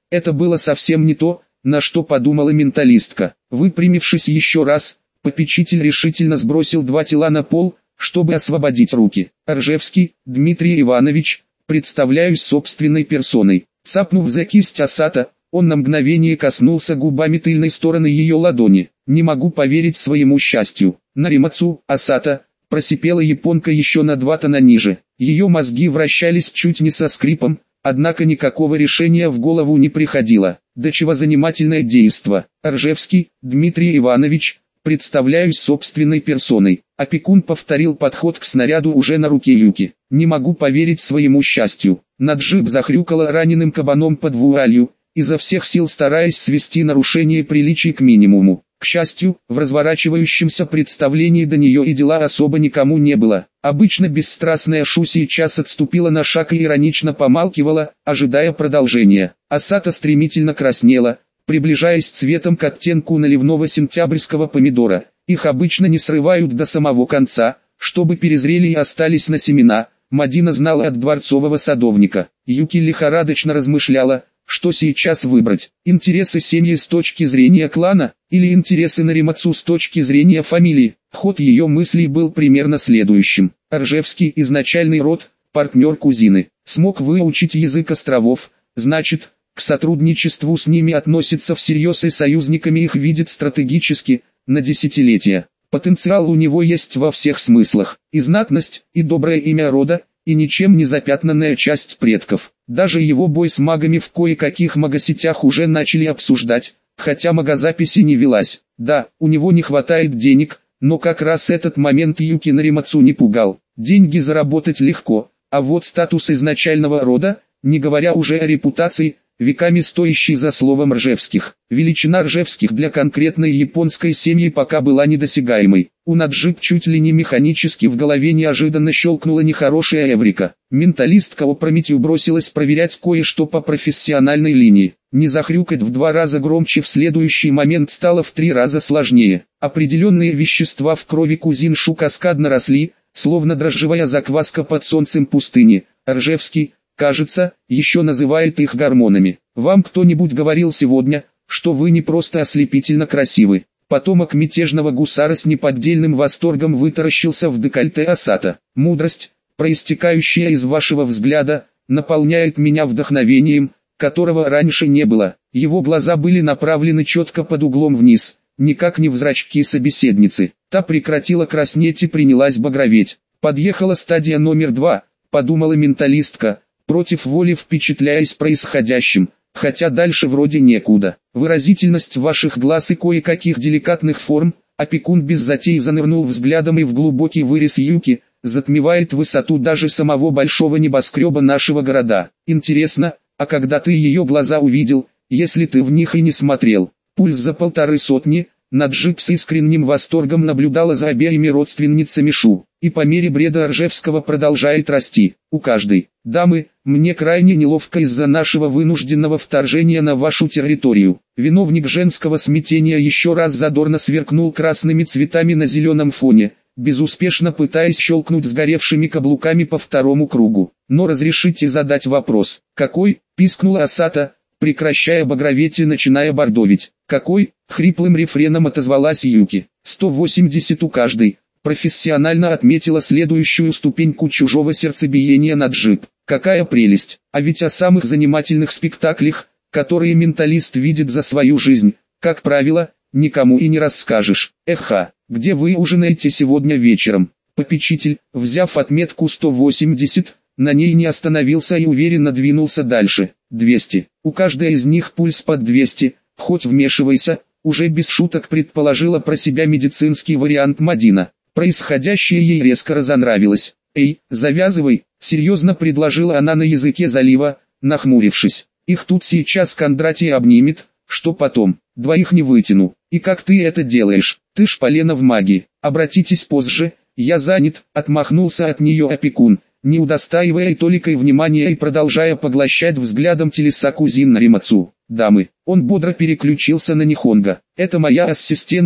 Это было совсем не то, на что подумала менталистка. Выпрямившись еще раз, попечитель решительно сбросил два тела на пол, чтобы освободить руки. «Ржевский, Дмитрий Иванович, представляюсь собственной персоной». Цапнув за кисть Асата, он на мгновение коснулся губами тыльной стороны ее ладони. «Не могу поверить своему счастью». «Наримацу, Асата», просипела японка еще на два тона ниже. Ее мозги вращались чуть не со скрипом, однако никакого решения в голову не приходило. До чего занимательное действо. «Ржевский, Дмитрий Иванович, представляюсь собственной персоной». Опекун повторил подход к снаряду уже на руке Юки. «Не могу поверить своему счастью». Наджиб захрюкала раненым кабаном под вуалью, изо всех сил стараясь свести нарушение приличий к минимуму. К счастью, в разворачивающемся представлении до нее и дела особо никому не было. Обычно бесстрастная Шу сейчас отступила на шаг и иронично помалкивала, ожидая продолжения. Асата стремительно краснела, приближаясь цветом к оттенку наливного сентябрьского помидора. Их обычно не срывают до самого конца, чтобы перезрели и остались на семена. Мадина знала от дворцового садовника. Юки лихорадочно размышляла, что сейчас выбрать: интересы семьи с точки зрения клана, или интересы Наримацу с точки зрения фамилии. Ход ее мыслей был примерно следующим. Ржевский, изначальный род, партнер кузины, смог выучить язык островов, значит, к сотрудничеству с ними относится всерьез и союзниками их видит стратегически, на десятилетия. Потенциал у него есть во всех смыслах: и знатность, и доброе имя рода, и ничем не запятнанная часть предков. Даже его бой с магами в кое-каких магосетях уже начали обсуждать, хотя магозаписи не велась. Да, у него не хватает денег, но как раз этот момент Юки Наримацу не пугал. Деньги заработать легко, а вот статус изначального рода, не говоря уже о репутации, веками стоящий за словом Ржевских. Величина Ржевских для конкретной японской семьи пока была недосягаемой. У Наджиб чуть ли не механически в голове неожиданно щелкнула нехорошая эврика. Менталистка опрометью бросилась проверять кое-что по профессиональной линии. Не захрюкать в два раза громче в следующий момент стало в три раза сложнее. Определенные вещества в крови кузин Шу каскадно росли, словно дрожжевая закваска под солнцем пустыни. Ржевский, кажется, еще называет их гормонами. Вам кто-нибудь говорил сегодня, что вы не просто ослепительно красивы? Потомок мятежного гусара с неподдельным восторгом вытаращился в декольте Асата. Мудрость, проистекающая из вашего взгляда, наполняет меня вдохновением, которого раньше не было. Его глаза были направлены четко под углом вниз, никак не в зрачки собеседницы. Та прекратила краснеть и принялась багроветь. Подъехала стадия номер два, подумала менталистка, против воли впечатляясь происходящим, хотя дальше вроде некуда. Выразительность ваших глаз и кое-каких деликатных форм, опекун без затей занырнул взглядом и в глубокий вырез Юки, затмевает высоту даже самого большого небоскреба нашего города. Интересно, а когда ты ее глаза увидел, если ты в них и не смотрел? Пульс за полторы сотни. Наджиб с искренним восторгом наблюдала за обеими родственницами Шу, и по мере бреда Ржевского продолжает расти. У каждой: дамы, мне крайне неловко из-за нашего вынужденного вторжения на вашу территорию. Виновник женского смятения еще раз задорно сверкнул красными цветами на зеленом фоне, безуспешно пытаясь щелкнуть сгоревшими каблуками по второму кругу. Но разрешите задать вопрос. Какой? Пискнула Асата, прекращая багроветь и начиная бордовить. «Какой?» — хриплым рефреном отозвалась Юки. сто восемьдесят у каждой. Профессионально отметила следующую ступеньку чужого сердцебиения Наджиб. Какая прелесть! А ведь о самых занимательных спектаклях, которые менталист видит за свою жизнь, как правило, никому и не расскажешь. Эха, где вы ужинаете сегодня вечером? Попечитель, взяв отметку сто восемьдесят, на ней не остановился и уверенно двинулся дальше. двести. У каждой из них пульс под двести, хоть вмешивайся, уже без шуток предположила про себя медицинский вариант Мадина. Происходящее ей резко разонравилось. «Эй, завязывай», — серьезно предложила она на языке залива, нахмурившись. «Их тут сейчас Кондратий обнимет, что потом? Двоих не вытяну. И как ты это делаешь? Ты ж полено в магии. Обратитесь позже, я занят», — отмахнулся от нее опекун, не удостаивая и толикой внимания и продолжая поглощать взглядом телеса кузин Наримацу. «Дамы», он бодро переключился на Нихонго. «Это моя ассистентка,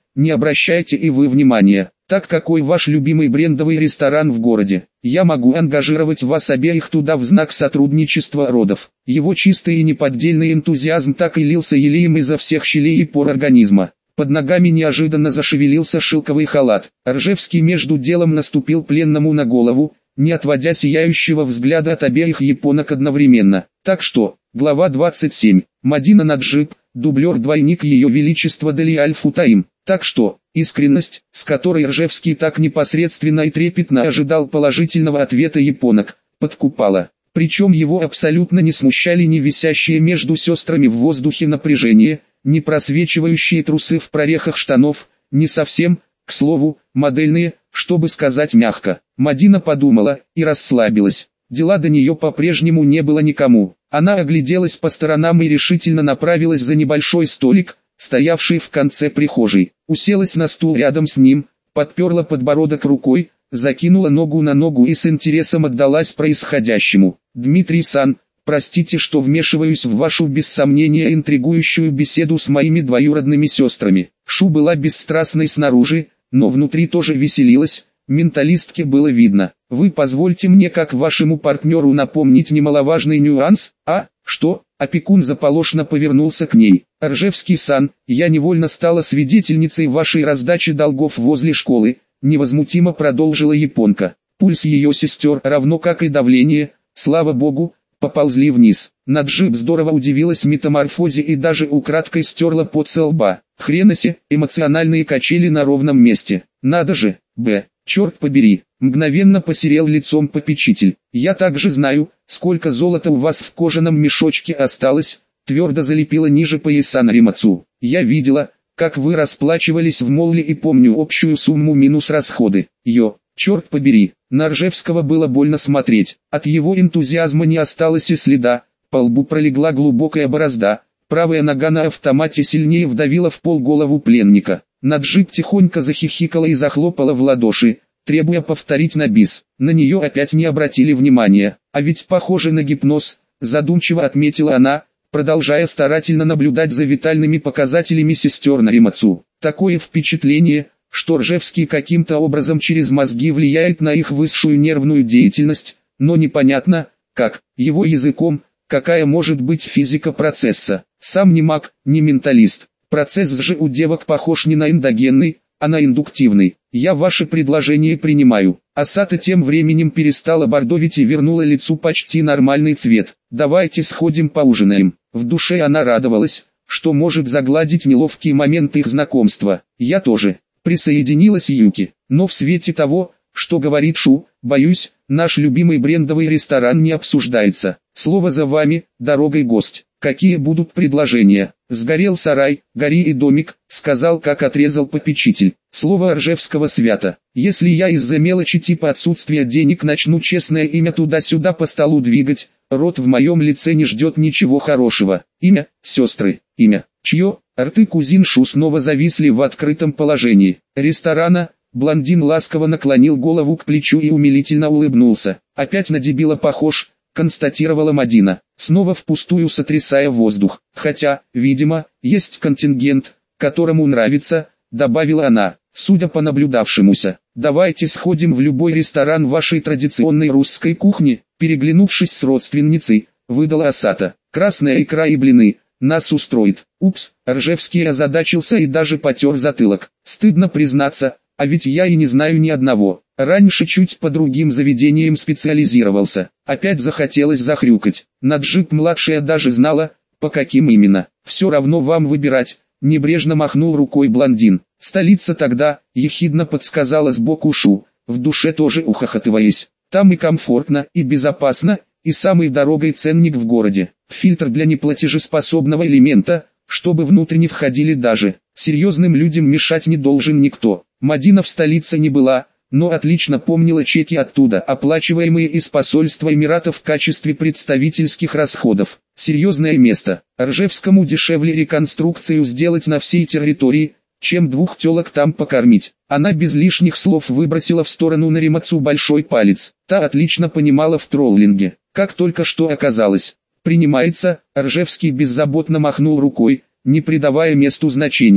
не обращайте и вы внимания. Так какой ваш любимый брендовый ресторан в городе? Я могу ангажировать вас обеих туда в знак сотрудничества родов. Его чистый и неподдельный энтузиазм так и лился елеем изо всех щелей и пор организма. Под ногами неожиданно зашевелился шелковый халат. Ржевский между делом наступил пленному на голову, не отводя сияющего взгляда от обеих японок одновременно. Так что, глава двадцать семь. Мадина Наджиб, дублер-двойник Ее Величества Дали Аль-Футаим. Так что, искренность, с которой Ржевский так непосредственно и трепетно ожидал положительного ответа японок, подкупала. Причем его абсолютно не смущали ни висящие между сестрами в воздухе напряжение, ни просвечивающие трусы в прорехах штанов, ни совсем, к слову, модельные, чтобы сказать мягко. Мадина подумала и расслабилась. Дела до нее по-прежнему не было никому. Она огляделась по сторонам и решительно направилась за небольшой столик, стоявший в конце прихожей. Уселась на стул рядом с ним, подперла подбородок рукой, закинула ногу на ногу и с интересом отдалась происходящему. «Дмитрий-сан, простите, что вмешиваюсь в вашу без сомнения интригующую беседу с моими двоюродными сестрами». Шу была бесстрастной снаружи, но внутри тоже веселилась, менталистке было видно. «Вы позвольте мне как вашему партнеру напомнить немаловажный нюанс, а, что?» Опекун заполошно повернулся к ней. «Ржевский-сан, я невольно стала свидетельницей вашей раздачи долгов возле школы», невозмутимо продолжила японка. Пульс ее сестер, равно как и давление, слава богу, поползли вниз. Наджиб здорово удивилась метаморфозе и даже украдкой стерла пот со лба. Хреносе, эмоциональные качели на ровном месте. Надо же, б, черт побери, мгновенно посерел лицом попечитель. Я также знаю, сколько золота у вас в кожаном мешочке осталось, твердо залепила ниже пояса Наримацу. Я видела, как вы расплачивались в молле и помню общую сумму минус расходы. Йо, черт побери, на Ржевского было больно смотреть. От его энтузиазма не осталось и следа, по лбу пролегла глубокая борозда. Правая нога на автомате сильнее вдавила в пол голову пленника. Наджиб тихонько захихикала и захлопала в ладоши, требуя повторить на бис. На нее опять не обратили внимания. А ведь похоже на гипноз, задумчиво отметила она, продолжая старательно наблюдать за витальными показателями сестер Наримацу. Такое впечатление, что Ржевский каким-то образом через мозги влияет на их высшую нервную деятельность, но непонятно, как, его языком, какая может быть физика процесса. Сам не маг, не менталист. Процесс же у девок похож не на эндогенный, а на индуктивный. Я ваше предложение принимаю. Асата тем временем перестала бордовить и вернула лицу почти нормальный цвет. Давайте сходим поужинаем. В душе она радовалась, что может загладить неловкие моменты их знакомства. Я тоже. Присоединилась Юки. Но в свете того, что говорит Шу, боюсь, наш любимый брендовый ресторан не обсуждается. Слово за вами, дорогой гость. Какие будут предложения? Сгорел сарай, гори и домик, сказал, как отрезал попечитель. Слово Ржевского свято. Если я из-за мелочи типа отсутствия денег начну честное имя туда-сюда по столу двигать, род в моем лице не ждет ничего хорошего. Имя, сестры, имя, чье? Рты кузин Шу снова зависли в открытом положении. Ресторана. Блондин ласково наклонил голову к плечу и умилительно улыбнулся. Опять на дебила похож, констатировала Мадина, снова впустую сотрясая воздух. Хотя, видимо, есть контингент, которому нравится, добавила она, судя по наблюдавшемуся. Давайте сходим в любой ресторан вашей традиционной русской кухни, переглянувшись с родственницей, выдала Асата. Красная икра и блины, нас устроит. Упс, Ржевский озадачился и даже потер затылок. Стыдно признаться, а ведь я и не знаю ни одного. Раньше чуть по другим заведениям специализировался. Опять захотелось захрюкать. Наджиб-младшая даже знала, по каким именно. Все равно вам выбирать, небрежно махнул рукой блондин. Столица тогда, ехидно подсказала сбоку Шу, в душе тоже ухахатываясь. Там и комфортно, и безопасно, и самый дорогой ценник в городе. Фильтр для неплатежеспособного элемента, чтобы внутрь не входили даже. Серьезным людям мешать не должен никто. Мадина в столице не была, но отлично помнила чеки оттуда, оплачиваемые из посольства Эмиратов в качестве представительских расходов. Серьезное место. Ржевскому дешевле реконструкцию сделать на всей территории, чем двух телок там покормить. Она без лишних слов выбросила в сторону Наримацу большой палец. Та отлично понимала в троллинге, как только что оказалось. Принимается, Ржевский беззаботно махнул рукой, не придавая месту значения.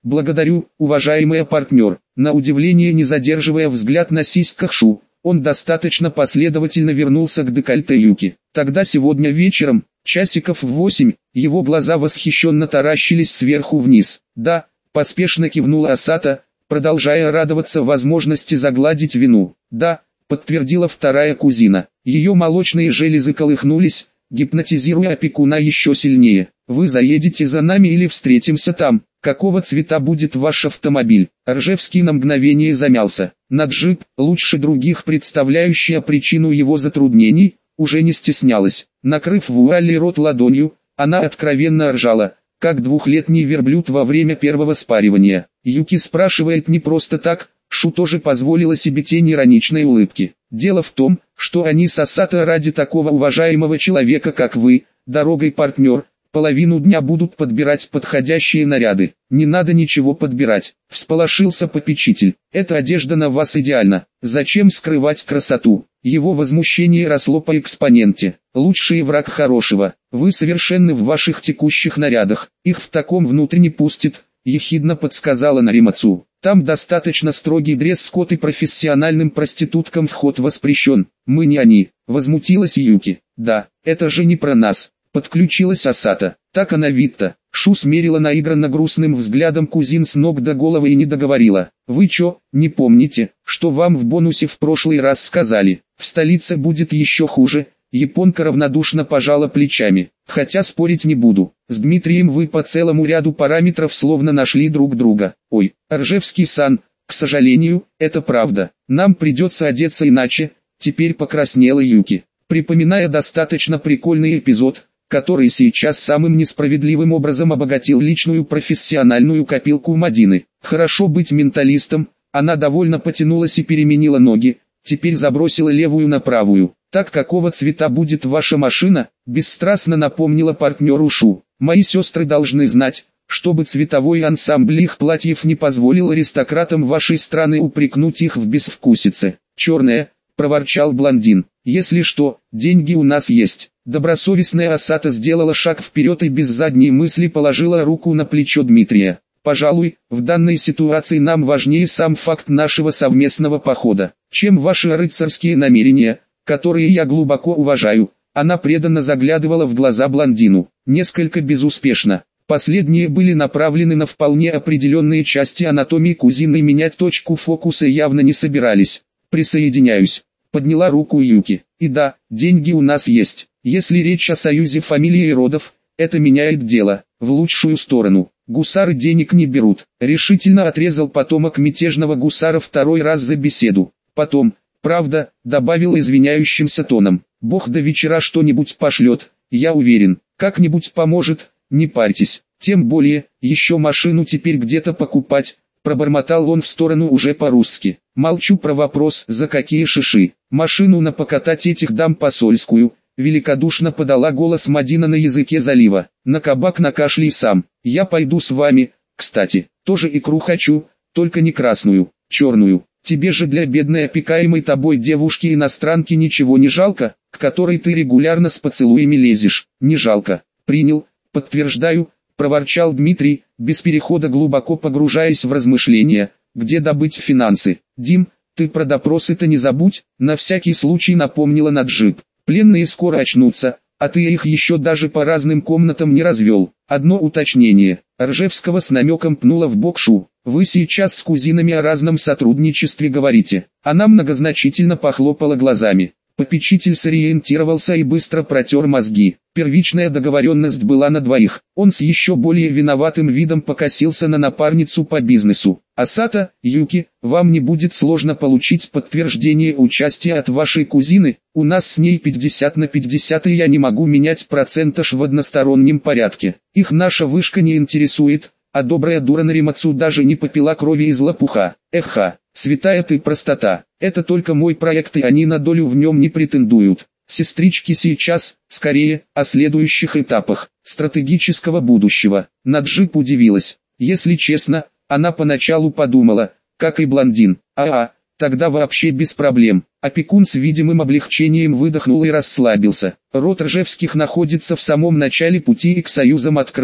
Благодарю, уважаемая партнер. На удивление не задерживая взгляд на сиськах Шу, он достаточно последовательно вернулся к декольте Юки. Тогда сегодня вечером, часиков в восемь, его глаза восхищенно таращились сверху вниз. Да, поспешно кивнула Асата, продолжая радоваться возможности загладить вину. Да, подтвердила вторая кузина. Ее молочные железы колыхнулись, гипнотизируя опекуна еще сильнее. Вы заедете за нами или встретимся там? Какого цвета будет ваш автомобиль? Ржевский на мгновение замялся. На джип, лучше других представляющая причину его затруднений, уже не стеснялась. Накрыв вуалли рот ладонью, она откровенно ржала, как двухлетний верблюд во время первого спаривания. Юки спрашивает не просто так, Шу тоже позволила себе тень ироничной улыбки. Дело в том, что они с Асато ради такого уважаемого человека, как вы, дорогой партнер, половину дня будут подбирать подходящие наряды. Не надо ничего подбирать, всполошился попечитель. Эта одежда на вас идеальна. Зачем скрывать красоту? Его возмущение росло по экспоненте. Лучший враг хорошего. Вы совершенны в ваших текущих нарядах. Их в таком внутрь не пустит, ехидно подсказала Наримацу. Там достаточно строгий дресс-код и профессиональным проституткам вход воспрещен. Мы не они, возмутилась Юки. Да, это же не про нас. Подключилась Асата. Так она вид-то. Шу смерила наигранно грустным взглядом кузин с ног до головы и не договорила. Вы чё, не помните, что вам в бонусе в прошлый раз сказали? В столице будет еще хуже. Японка равнодушно пожала плечами. Хотя спорить не буду. С Дмитрием вы по целому ряду параметров словно нашли друг друга. Ой, Ржевский-сан, к сожалению, это правда. Нам придется одеться иначе. Теперь покраснела Юки, припоминая достаточно прикольный эпизод, который сейчас самым несправедливым образом обогатил личную профессиональную копилку Мадины. Хорошо быть менталистом, она довольно потянулась и переменила ноги, теперь забросила левую на правую. Так какого цвета будет ваша машина? Бесстрастно напомнила партнеру Шу. Мои сестры должны знать, чтобы цветовой ансамбль их платьев не позволил аристократам вашей страны упрекнуть их в безвкусице. Черная, проворчал блондин. Если что, деньги у нас есть. Добросовестная Асата сделала шаг вперед и без задней мысли положила руку на плечо Дмитрия. Пожалуй, в данной ситуации нам важнее сам факт нашего совместного похода, чем ваши рыцарские намерения, которые я глубоко уважаю. Она преданно заглядывала в глаза блондину, несколько безуспешно. Последние были направлены на вполне определенные части анатомии кузины, менять точку фокуса явно не собирались. Присоединяюсь. Подняла руку Юки. И да, деньги у нас есть. Если речь о союзе фамилий и родов, это меняет дело, в лучшую сторону. Гусары денег не берут. Решительно отрезал потомок мятежного гусара второй раз за беседу. Потом, правда, добавил извиняющимся тоном. Бог до вечера что-нибудь пошлет, я уверен, как-нибудь поможет, не парьтесь. Тем более, еще машину теперь где-то покупать. Пробормотал он в сторону уже по-русски. Молчу про вопрос, за какие шиши. Машину на покатать этих дам посольскую. Великодушно подала голос Мадина на языке залива. На кабак накашляй сам. Я пойду с вами. Кстати, тоже икру хочу, только не красную, черную. Тебе же для бедной опекаемой тобой девушки-иностранки ничего не жалко, к которой ты регулярно с поцелуями лезешь. Не жалко. Принял, подтверждаю, проворчал Дмитрий, без перехода глубоко погружаясь в размышления, где добыть финансы. Дим, ты про допросы-то не забудь, на всякий случай напомнила Наджиб. Пленные скоро очнутся, а ты их еще даже по разным комнатам не развел. Одно уточнение. Ржевского с намеком пнула в бок Шу. Вы сейчас с кузинами о разном сотрудничестве говорите. Она многозначительно похлопала глазами. Попечитель сориентировался и быстро протер мозги. Первичная договоренность была на двоих. Он с еще более виноватым видом покосился на напарницу по бизнесу. Асата, Юки, вам не будет сложно получить подтверждение участия от вашей кузины. У нас с ней пятьдесят на пятьдесят, и я не могу менять процентаж в одностороннем порядке. Их наша вышка не интересует, а добрая дура Наримацу даже не попила крови из лопуха. Эха, святая ты простота. Это только мой проект, и они на долю в нем не претендуют. Сестрички сейчас, скорее, о следующих этапах стратегического будущего. Наджиб удивилась. Если честно, она поначалу подумала, как и блондин. А-а, тогда вообще без проблем. Опекун с видимым облегчением выдохнул и расслабился. Род Ржевских находится в самом начале пути и к союзам открыт.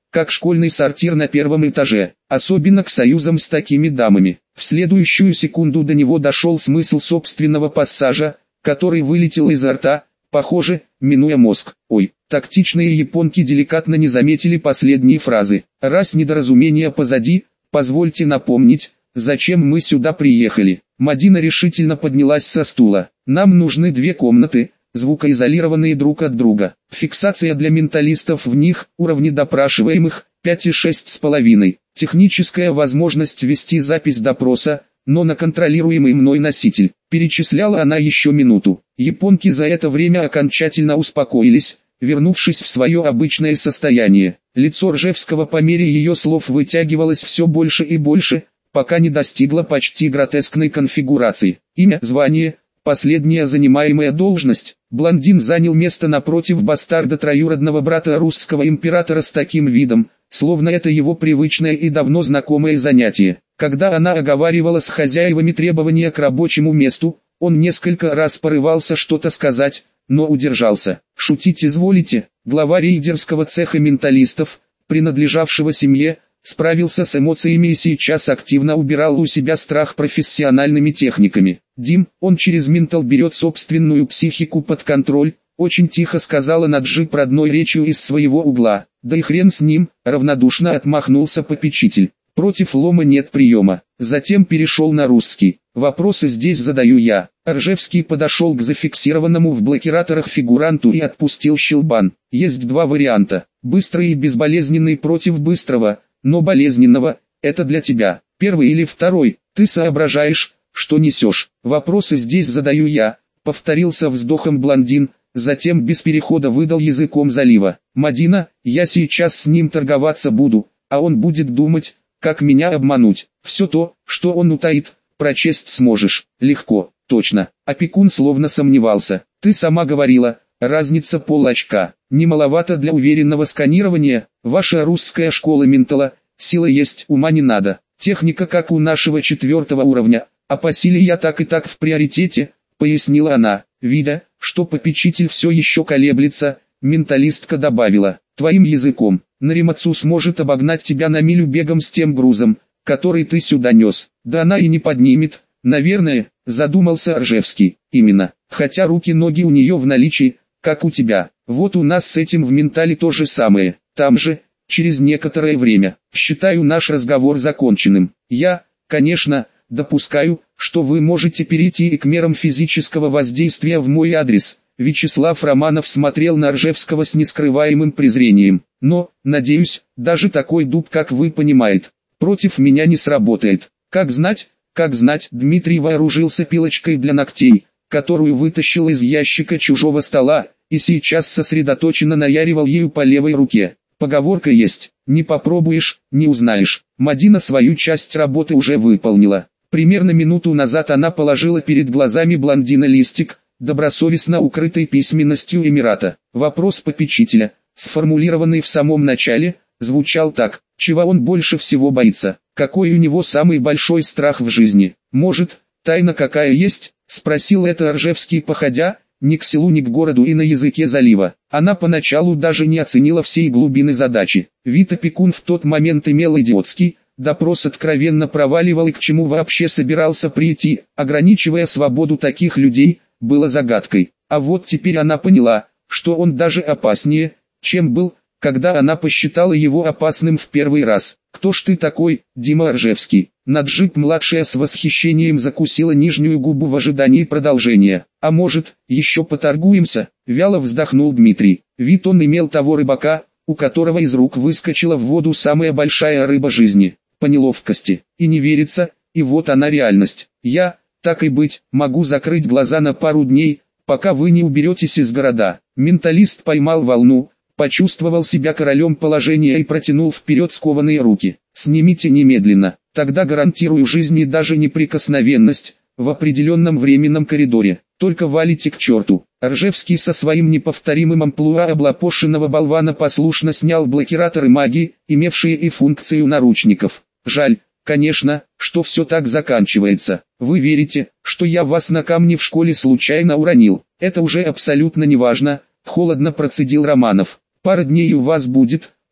как школьный сортир на первом этаже, особенно к союзам с такими дамами. В следующую секунду до него дошел смысл собственного пассажа, который вылетел изо рта, похоже, минуя мозг. Ой, тактичные японки деликатно не заметили последние фразы. Раз недоразумение позади, позвольте напомнить, зачем мы сюда приехали. Мадина решительно поднялась со стула. Нам нужны две комнаты, звукоизолированные друг от друга. Фиксация для менталистов в них, уровни допрашиваемых, пять и шесть с половиной. Техническая возможность вести запись допроса, но на контролируемый мной носитель. Перечисляла она еще минуту. Японки за это время окончательно успокоились, вернувшись в свое обычное состояние. Лицо Ржевского по мере ее слов вытягивалось все больше и больше, пока не достигло почти гротескной конфигурации. Имя, звание, последняя занимаемая должность. Блондин занял место напротив бастарда троюродного брата русского императора с таким видом, словно это его привычное и давно знакомое занятие. Когда она оговаривала с хозяевами требования к рабочему месту, он несколько раз порывался что-то сказать, но удержался. «Шутить изволите?» Глава рейдерского цеха менталистов, принадлежавшего семье, справился с эмоциями и сейчас активно убирал у себя страх профессиональными техниками. «Дим, он через ментал берет собственную психику под контроль», очень тихо сказала Наджип родной речью из своего угла. «Да и хрен с ним», равнодушно отмахнулся попечитель. «Против лома нет приема». Затем перешел на русский. «Вопросы здесь задаю я». Ржевский подошел к зафиксированному в блокираторах фигуранту и отпустил щелбан. «Есть два варианта. Быстрый и безболезненный против быстрого, но болезненного. Это для тебя. Первый или второй. Ты соображаешь, что несешь». «Вопросы здесь задаю я», повторился вздохом блондин, затем без перехода выдал языком залива. «Мадина, я сейчас с ним торговаться буду, а он будет думать, как меня обмануть. Все то, что он утаит, прочесть сможешь». «Легко, точно». Опекун словно сомневался. «Ты сама говорила, разница пол очка. Немаловато для уверенного сканирования. Ваша русская школа ментала, сила есть, ума не надо. Техника как у нашего четвертого уровня, а по силе я так и так в приоритете», пояснила она. Видя, что попечитель все еще колеблется, менталистка добавила: «Твоим языком, Наримацу сможет обогнать тебя на милю бегом с тем грузом, который ты сюда нес. Да она и не поднимет, наверное», задумался Ржевский. «Именно, хотя руки-ноги у нее в наличии, как у тебя. Вот у нас с этим в ментале то же самое. Там же, через некоторое время, считаю наш разговор законченным. Я, конечно, допускаю, что вы можете перейти и к мерам физического воздействия в мой адрес». Вячеслав Романов смотрел на Ржевского с нескрываемым презрением. «Но, надеюсь, даже такой дуб, как вы, понимает, против меня не сработает. Как знать, как знать». Дмитрий вооружился пилочкой для ногтей, которую вытащил из ящика чужого стола, и сейчас сосредоточенно наяривал ею по левой руке. Поговорка есть: не попробуешь, не узнаешь. Мадина свою часть работы уже выполнила. Примерно минуту назад она положила перед глазами блондина листик, добросовестно укрытый письменностью Эмирата. Вопрос попечителя, сформулированный в самом начале, звучал так: чего он больше всего боится, какой у него самый большой страх в жизни. «Может, тайна какая есть?» — спросил это Ржевский походя, ни к селу, ни к городу и на языке залива. Она поначалу даже не оценила всей глубины задачи. Вид опекун в тот момент имел идиотский, допрос откровенно проваливал и к чему вообще собирался прийти, ограничивая свободу таких людей, было загадкой. А вот теперь она поняла, что он даже опаснее, чем был, когда она посчитала его опасным в первый раз. «Кто ж ты такой, Дима Ржевский?» Наджип-младшая с восхищением закусила нижнюю губу в ожидании продолжения. «А может, еще поторгуемся?» — вяло вздохнул Дмитрий. Вид он имел того рыбака, у которого из рук выскочила в воду самая большая рыба жизни. По неловкости. И не верится, и вот она реальность. «Я, так и быть, могу закрыть глаза на пару дней, пока вы не уберетесь из города». Менталист поймал волну, почувствовал себя королем положения и протянул вперед скованные руки. «Снимите немедленно, тогда гарантирую жизнь и даже неприкосновенность, в определенном временном коридоре. Только валите к черту». Ржевский со своим неповторимым амплуа облапошенного болвана послушно снял блокираторы магии, имевшие и функцию наручников. «Жаль, конечно, что все так заканчивается. Вы верите, что я вас на камне в школе случайно уронил? Это уже абсолютно неважно», — холодно процедил Романов. «Пара дней у вас будет,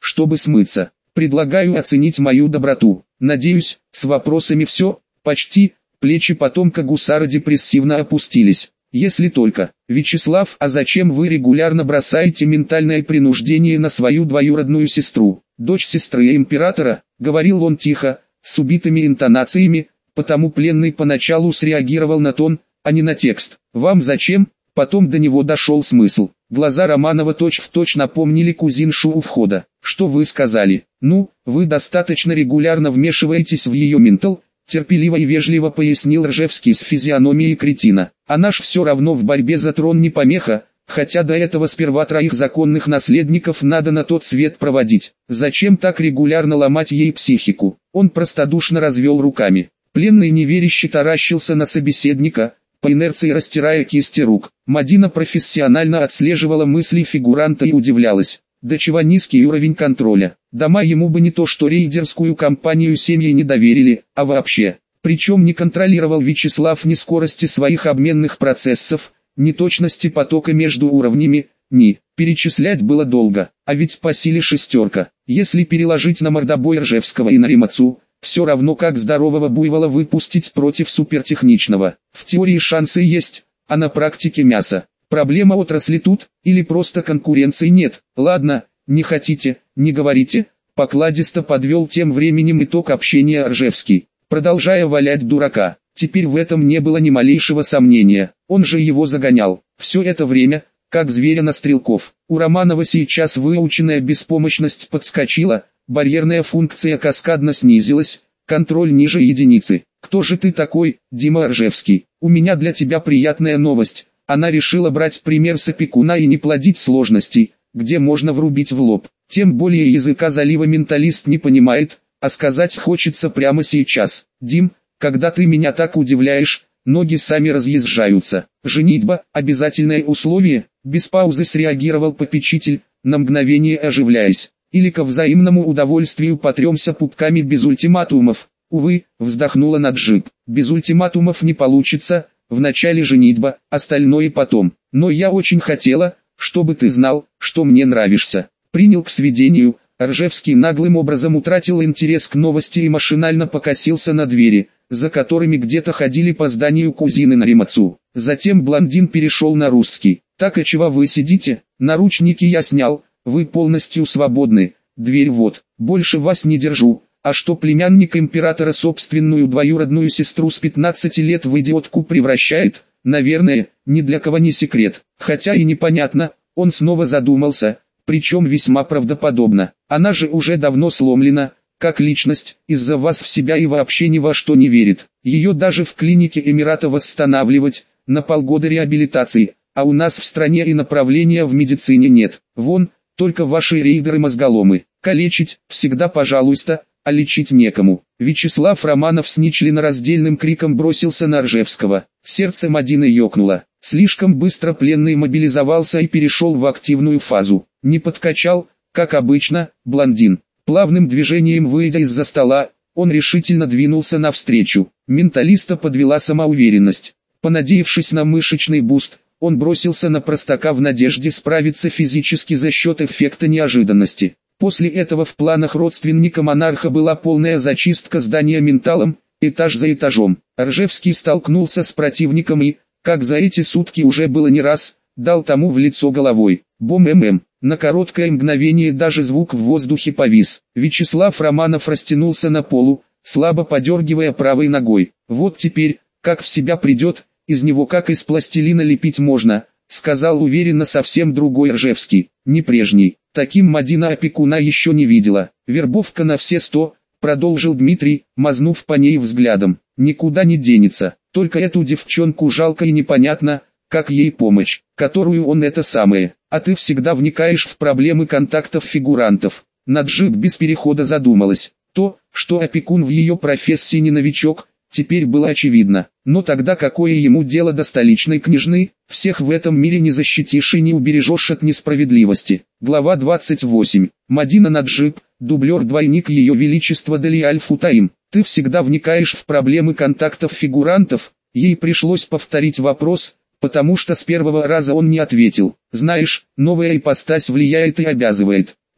чтобы смыться. Предлагаю оценить мою доброту. Надеюсь, с вопросами все, почти. Плечи потомка гусара депрессивно опустились. Если только, Вячеслав, а зачем вы регулярно бросаете ментальное принуждение на свою двоюродную сестру, дочь сестры императора, говорил он тихо, с убитыми интонациями, потому пленный поначалу среагировал на тон, а не на текст. Вам зачем? Потом до него дошел смысл. Глаза Романова точь-в-точь напомнили кузиншу у входа. Что вы сказали? Ну, вы достаточно регулярно вмешиваетесь в ее ментал, терпеливо и вежливо пояснил Ржевский с физиономией кретина. А наш все равно в борьбе за трон не помеха, хотя до этого сперва троих законных наследников надо на тот свет проводить. Зачем так регулярно ломать ей психику? Он простодушно развел руками. Пленный неверяще таращился на собеседника, по инерции растирая кисти рук. Мадина профессионально отслеживала мысли фигуранта и удивлялась. До чего низкий уровень контроля. Дома ему бы не то что рейдерскую компанию семьи не доверили, а вообще. Причем не контролировал Вячеслав ни скорости своих обменных процессов, ни точности потока между уровнями, ни. Перечислять было долго, а ведь по силе шестерка. Если переложить на мордобой Ржевского и Наримацу, все равно как здорового буйвола выпустить против супертехничного. В теории шансы есть, а на практике мясо. Проблема отрасли тут, или просто конкуренции нет? Ладно, не хотите, не говорите. Покладисто подвел тем временем итог общения Ржевский, продолжая валять дурака. Теперь в этом не было ни малейшего сомнения, он же его загонял. Все это время, как зверя на стрелков. У Романова сейчас выученная беспомощность подскочила, барьерная функция каскадно снизилась, контроль ниже единицы. Кто же ты такой, Дима Ржевский? У меня для тебя приятная новость. Она решила брать пример с опекуна и не плодить сложностей, где можно врубить в лоб. Тем более языка залива менталист не понимает, а сказать хочется прямо сейчас. Дим, когда ты меня так удивляешь, ноги сами разъезжаются. Женитьба – обязательное условие, без паузы среагировал попечитель, на мгновение оживляясь. Или ко взаимному удовольствию потремся пупками без ультиматумов. Увы, вздохнула Наджиб, без ультиматумов не получится. Вначале женитьба, остальное потом. Но я очень хотела, чтобы ты знал, что мне нравишься. Принял к сведению. Ржевский наглым образом утратил интерес к новости и машинально покосился на двери, за которыми где-то ходили по зданию кузины Наримацу. Затем блондин перешел на русский. Так и чего вы сидите? Наручники я снял, вы полностью свободны. Дверь вот, больше вас не держу. А что племянник императора собственную двоюродную сестру с пятнадцати лет в идиотку превращает, наверное, ни для кого не секрет. Хотя и непонятно, он снова задумался, причем весьма правдоподобно. Она же уже давно сломлена, как личность, из-за вас в себя и вообще ни во что не верит. Ее даже в клинике Эмирата восстанавливать, на полгода реабилитации, а у нас в стране и направления в медицине нет. Вон, только ваши рейдеры-мозголомы. Калечить, всегда пожалуйста, а лечить некому. Вячеслав Романов с нечленораздельным криком бросился на Ржевского. Сердце Мадины ёкнуло. Слишком быстро пленный мобилизовался и перешел в активную фазу. Не подкачал, как обычно, блондин. Плавным движением выйдя из-за стола, он решительно двинулся навстречу. Менталиста подвела самоуверенность. Понадеявшись на мышечный буст, он бросился на простака в надежде справиться физически за счет эффекта неожиданности. После этого в планах родственника монарха была полная зачистка здания менталом, этаж за этажом. Ржевский столкнулся с противником и, как за эти сутки уже было не раз, дал тому в лицо головой. Бом-эм-эм. На короткое мгновение даже звук в воздухе повис. Вячеслав Романов растянулся на полу, слабо подергивая правой ногой. Вот теперь, как в себя придет, из него как из пластилина лепить можно, сказал уверенно совсем другой Ржевский, не прежний. Таким Мадина опекуна еще не видела. Вербовка на все сто, продолжил Дмитрий, мазнув по ней взглядом. Никуда не денется, только эту девчонку жалко и непонятно, как ей помочь, которую он это самое. А ты всегда вникаешь в проблемы контактов фигурантов. Наджиб без перехода задумалась. То, что опекун в ее профессии не новичок, теперь было очевидно. Но тогда какое ему дело до столичной княжны? Всех в этом мире не защитишь и не убережешь от несправедливости. Глава двадцать восемь. Мадина Наджиб, дублер-двойник ее величества Дали Аль-Футаим. Ты всегда вникаешь в проблемы контактов фигурантов? Ей пришлось повторить вопрос, потому что с первого раза он не ответил. Знаешь, новая ипостась влияет и обязывает.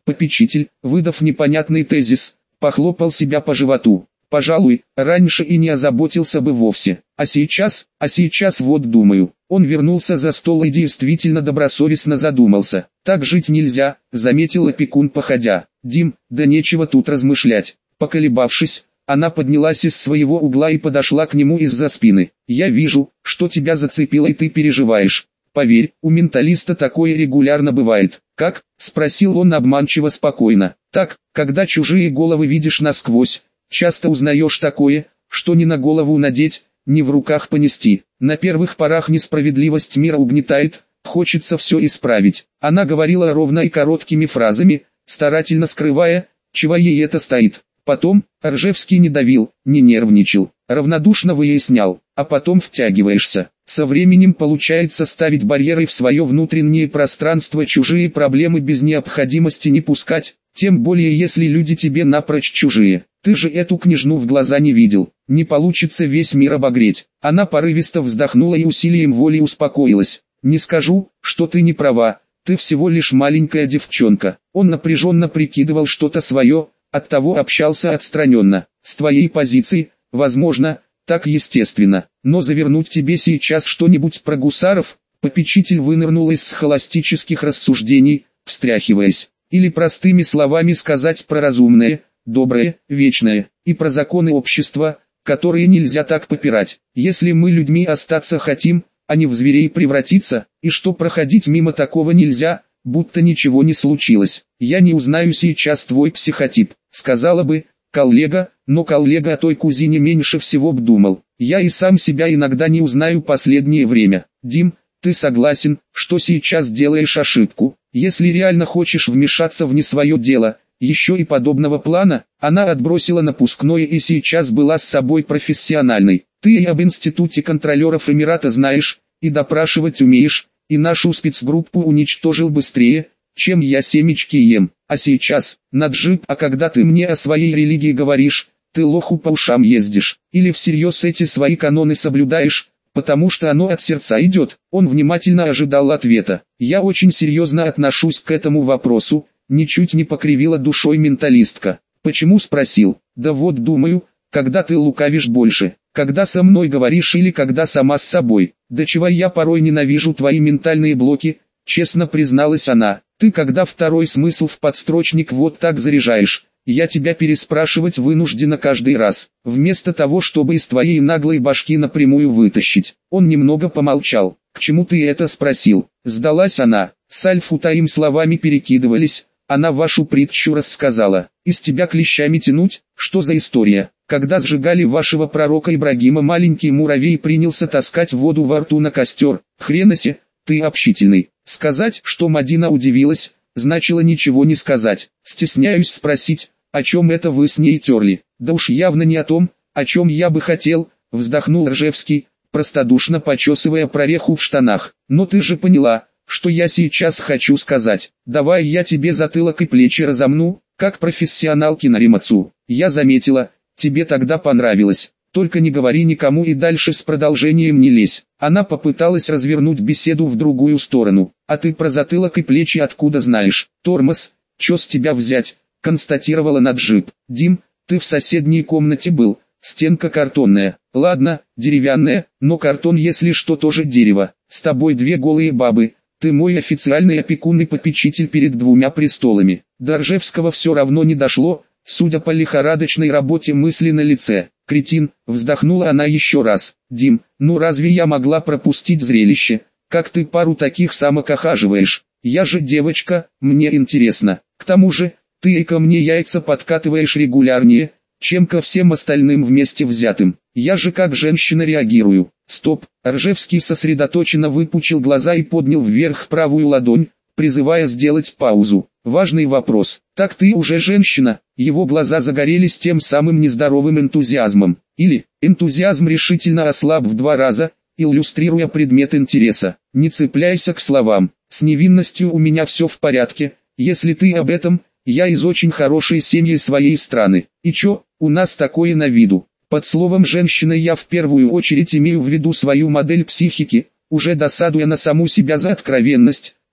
Попечитель, выдав непонятный тезис, похлопал себя по животу. Пожалуй, раньше и не озаботился бы вовсе. А сейчас, а сейчас вот думаю. Он вернулся за стол и действительно добросовестно задумался. Так жить нельзя, заметил опекун походя. Дим, да нечего тут размышлять. Поколебавшись, она поднялась из своего угла и подошла к нему из-за спины. Я вижу, что тебя зацепило и ты переживаешь. Поверь, у менталиста такое регулярно бывает. Как? Спросил он обманчиво спокойно. Так, когда чужие головы видишь насквозь. Часто узнаешь такое, что ни на голову надеть, ни в руках понести. На первых порах несправедливость мира угнетает, хочется все исправить. Она говорила ровно и короткими фразами, старательно скрывая, чего ей это стоит. Потом, Ржевский не давил, не нервничал, равнодушно выяснял, а потом втягиваешься. Со временем получается ставить барьеры в свое внутреннее пространство, чужие проблемы без необходимости не пускать, тем более если люди тебе напрочь чужие. Ты же эту княжну в глаза не видел, не получится весь мир обогреть. Она порывисто вздохнула и усилием воли успокоилась. Не скажу, что ты не права, ты всего лишь маленькая девчонка. Он напряженно прикидывал что-то свое, оттого общался отстраненно. С твоей позиции, возможно, так естественно, но завернуть тебе сейчас что-нибудь про гусаров, попечитель вынырнул из схоластических рассуждений, встряхиваясь, или простыми словами сказать про разумное, доброе, вечное, и про законы общества, которые нельзя так попирать. Если мы людьми остаться хотим, а не в зверей превратиться, и что проходить мимо такого нельзя, будто ничего не случилось. Я не узнаю сейчас твой психотип, сказала бы, коллега, но коллега о той кузине меньше всего б думал. Я и сам себя иногда не узнаю последнее время. Дим, ты согласен, что сейчас делаешь ошибку, если реально хочешь вмешаться в не свое дело, еще и подобного плана, она отбросила напускное и сейчас была с собой профессиональной. Ты и об институте контролеров Эмирата знаешь, и допрашивать умеешь, и нашу спецгруппу уничтожил быстрее, чем я семечки ем. А сейчас, Наджиб, а когда ты мне о своей религии говоришь, ты лоху по ушам ездишь, или всерьез эти свои каноны соблюдаешь, потому что оно от сердца идет. Он внимательно ожидал ответа. Я очень серьезно отношусь к этому вопросу, ничуть не покривила душой менталистка. Почему спросил? Да вот думаю, когда ты лукавишь больше, когда со мной говоришь или когда сама с собой. До чего я порой ненавижу твои ментальные блоки, честно призналась она. Ты когда второй смысл в подстрочник вот так заряжаешь, я тебя переспрашивать вынуждена каждый раз, вместо того чтобы из твоей наглой башки напрямую вытащить. Он немного помолчал. К чему ты это спросил? Сдалась она. С Аль-Футаим словами перекидывались. Она вашу притчу рассказала. Из тебя клещами тянуть? Что за история? Когда сжигали вашего пророка Ибрагима, маленький муравей принялся таскать воду во рту на костер. Хренасе, ты общительный. Сказать, что Мадина удивилась, значило ничего не сказать. Стесняюсь спросить, о чем это вы с ней терли? Да уж явно не о том, о чем я бы хотел, вздохнул Ржевский, простодушно почесывая прореху в штанах. Но ты же поняла, что я сейчас хочу сказать. Давай я тебе затылок и плечи разомну, как профессионал киноремацу. Я заметила, тебе тогда понравилось. Только не говори никому и дальше с продолжением не лезь. Она попыталась развернуть беседу в другую сторону. А ты про затылок и плечи откуда знаешь? Тормоз, чё с тебя взять? Констатировала Наджиб. Дим, ты в соседней комнате был. Стенка картонная. Ладно, деревянная, но картон если что тоже дерево. С тобой две голые бабы. Ты мой официальный опекун и попечитель перед двумя престолами. До Ржевского все равно не дошло, судя по лихорадочной работе мысли на лице. Кретин, вздохнула она еще раз. Дим, ну разве я могла пропустить зрелище? Как ты пару таких самок охаживаешь? Я же девочка, мне интересно. К тому же, ты и ко мне яйца подкатываешь регулярнее, чем ко всем остальным вместе взятым. Я же как женщина реагирую. Стоп, Ржевский сосредоточенно выпучил глаза и поднял вверх правую ладонь, призывая сделать паузу. Важный вопрос. Так ты уже женщина? Его глаза загорелись тем самым нездоровым энтузиазмом. Или, энтузиазм решительно ослаб в два раза, иллюстрируя предмет интереса. Не цепляйся к словам. С невинностью у меня все в порядке, если ты об этом, я из очень хорошей семьи своей страны. И чё, у нас такое на виду? Под словом «женщина» я в первую очередь имею в виду свою модель психики, уже досадуя на саму себя за откровенность,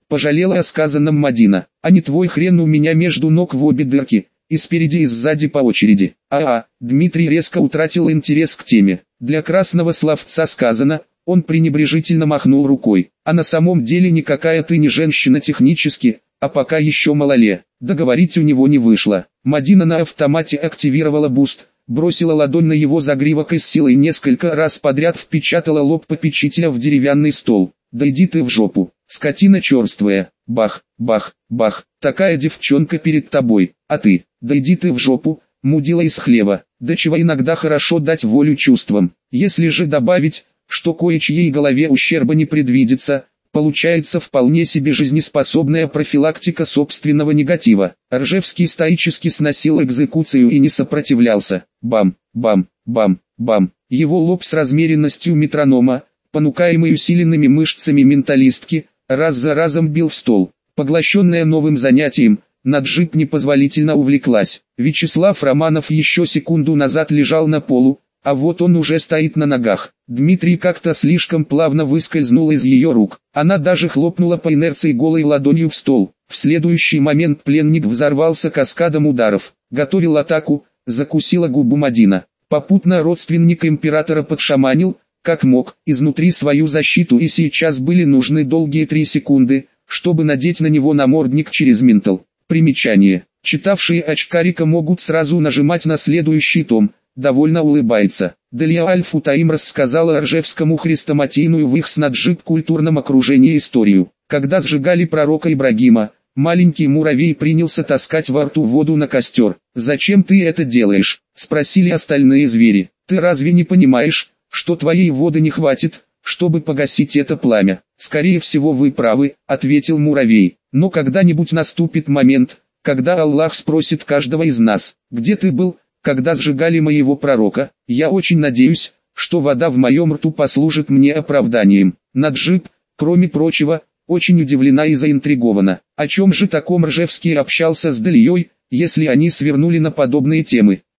Пожалела о сказанном Мадина. А не твой хрен у меня между ног в обе дырки, и спереди и сзади по очереди. А-а, Дмитрий резко утратил интерес к теме. Для красного словца сказано, он пренебрежительно махнул рукой. А на самом деле никакая ты не женщина технически, а пока еще малоле. Договорить у него не вышло. Мадина на автомате активировала буст, бросила ладонь на его загривок и с силой несколько раз подряд впечатала лоб попечителя в деревянный стол. Да иди ты в жопу, скотина черствая. Бах, бах, бах, такая девчонка перед тобой, а ты, да иди ты в жопу, мудила из хлева. Да чего иногда хорошо дать волю чувствам. Если же добавить, что кое-чьей голове ущерба не предвидится, получается вполне себе жизнеспособная профилактика собственного негатива. Ржевский стоически сносил экзекуцию и не сопротивлялся. Бам, бам, бам, бам. Его лоб с размеренностью метронома, понукаемый усиленными мышцами менталистки, раз за разом бил в стол. Поглощенная новым занятием, Наджиб непозволительно увлеклась. Вячеслав Романов еще секунду назад лежал на полу, а вот он уже стоит на ногах. Дмитрий как-то слишком плавно выскользнул из ее рук. Она даже хлопнула по инерции голой ладонью в стол. В следующий момент пленник взорвался каскадом ударов. Готовил атаку, закусила губу Мадина. Попутно родственник императора подшаманил, как мог, изнутри свою защиту, и сейчас были нужны долгие три секунды, чтобы надеть на него намордник через ментал. Примечание. Читавшие очкарика могут сразу нажимать на следующий том. Довольно улыбается. Далее Аль-Футаим рассказала Ржевскому хрестоматийную в их с Наджиб культурном окружении историю. Когда сжигали пророка Ибрагима, маленький муравей принялся таскать во рту воду на костер. «Зачем ты это делаешь?» – спросили остальные звери. «Ты разве не понимаешь, что твоей воды не хватит, чтобы погасить это пламя?» «Скорее всего вы правы», – ответил муравей. «Но когда-нибудь наступит момент, когда Аллах спросит каждого из нас, где ты был, когда сжигали моего пророка. Я очень надеюсь, что вода в моем рту послужит мне оправданием». Наджиб, кроме прочего, очень удивлена и заинтригована. О чем же таком Ржевский общался с Далией, если они свернули на подобные темы?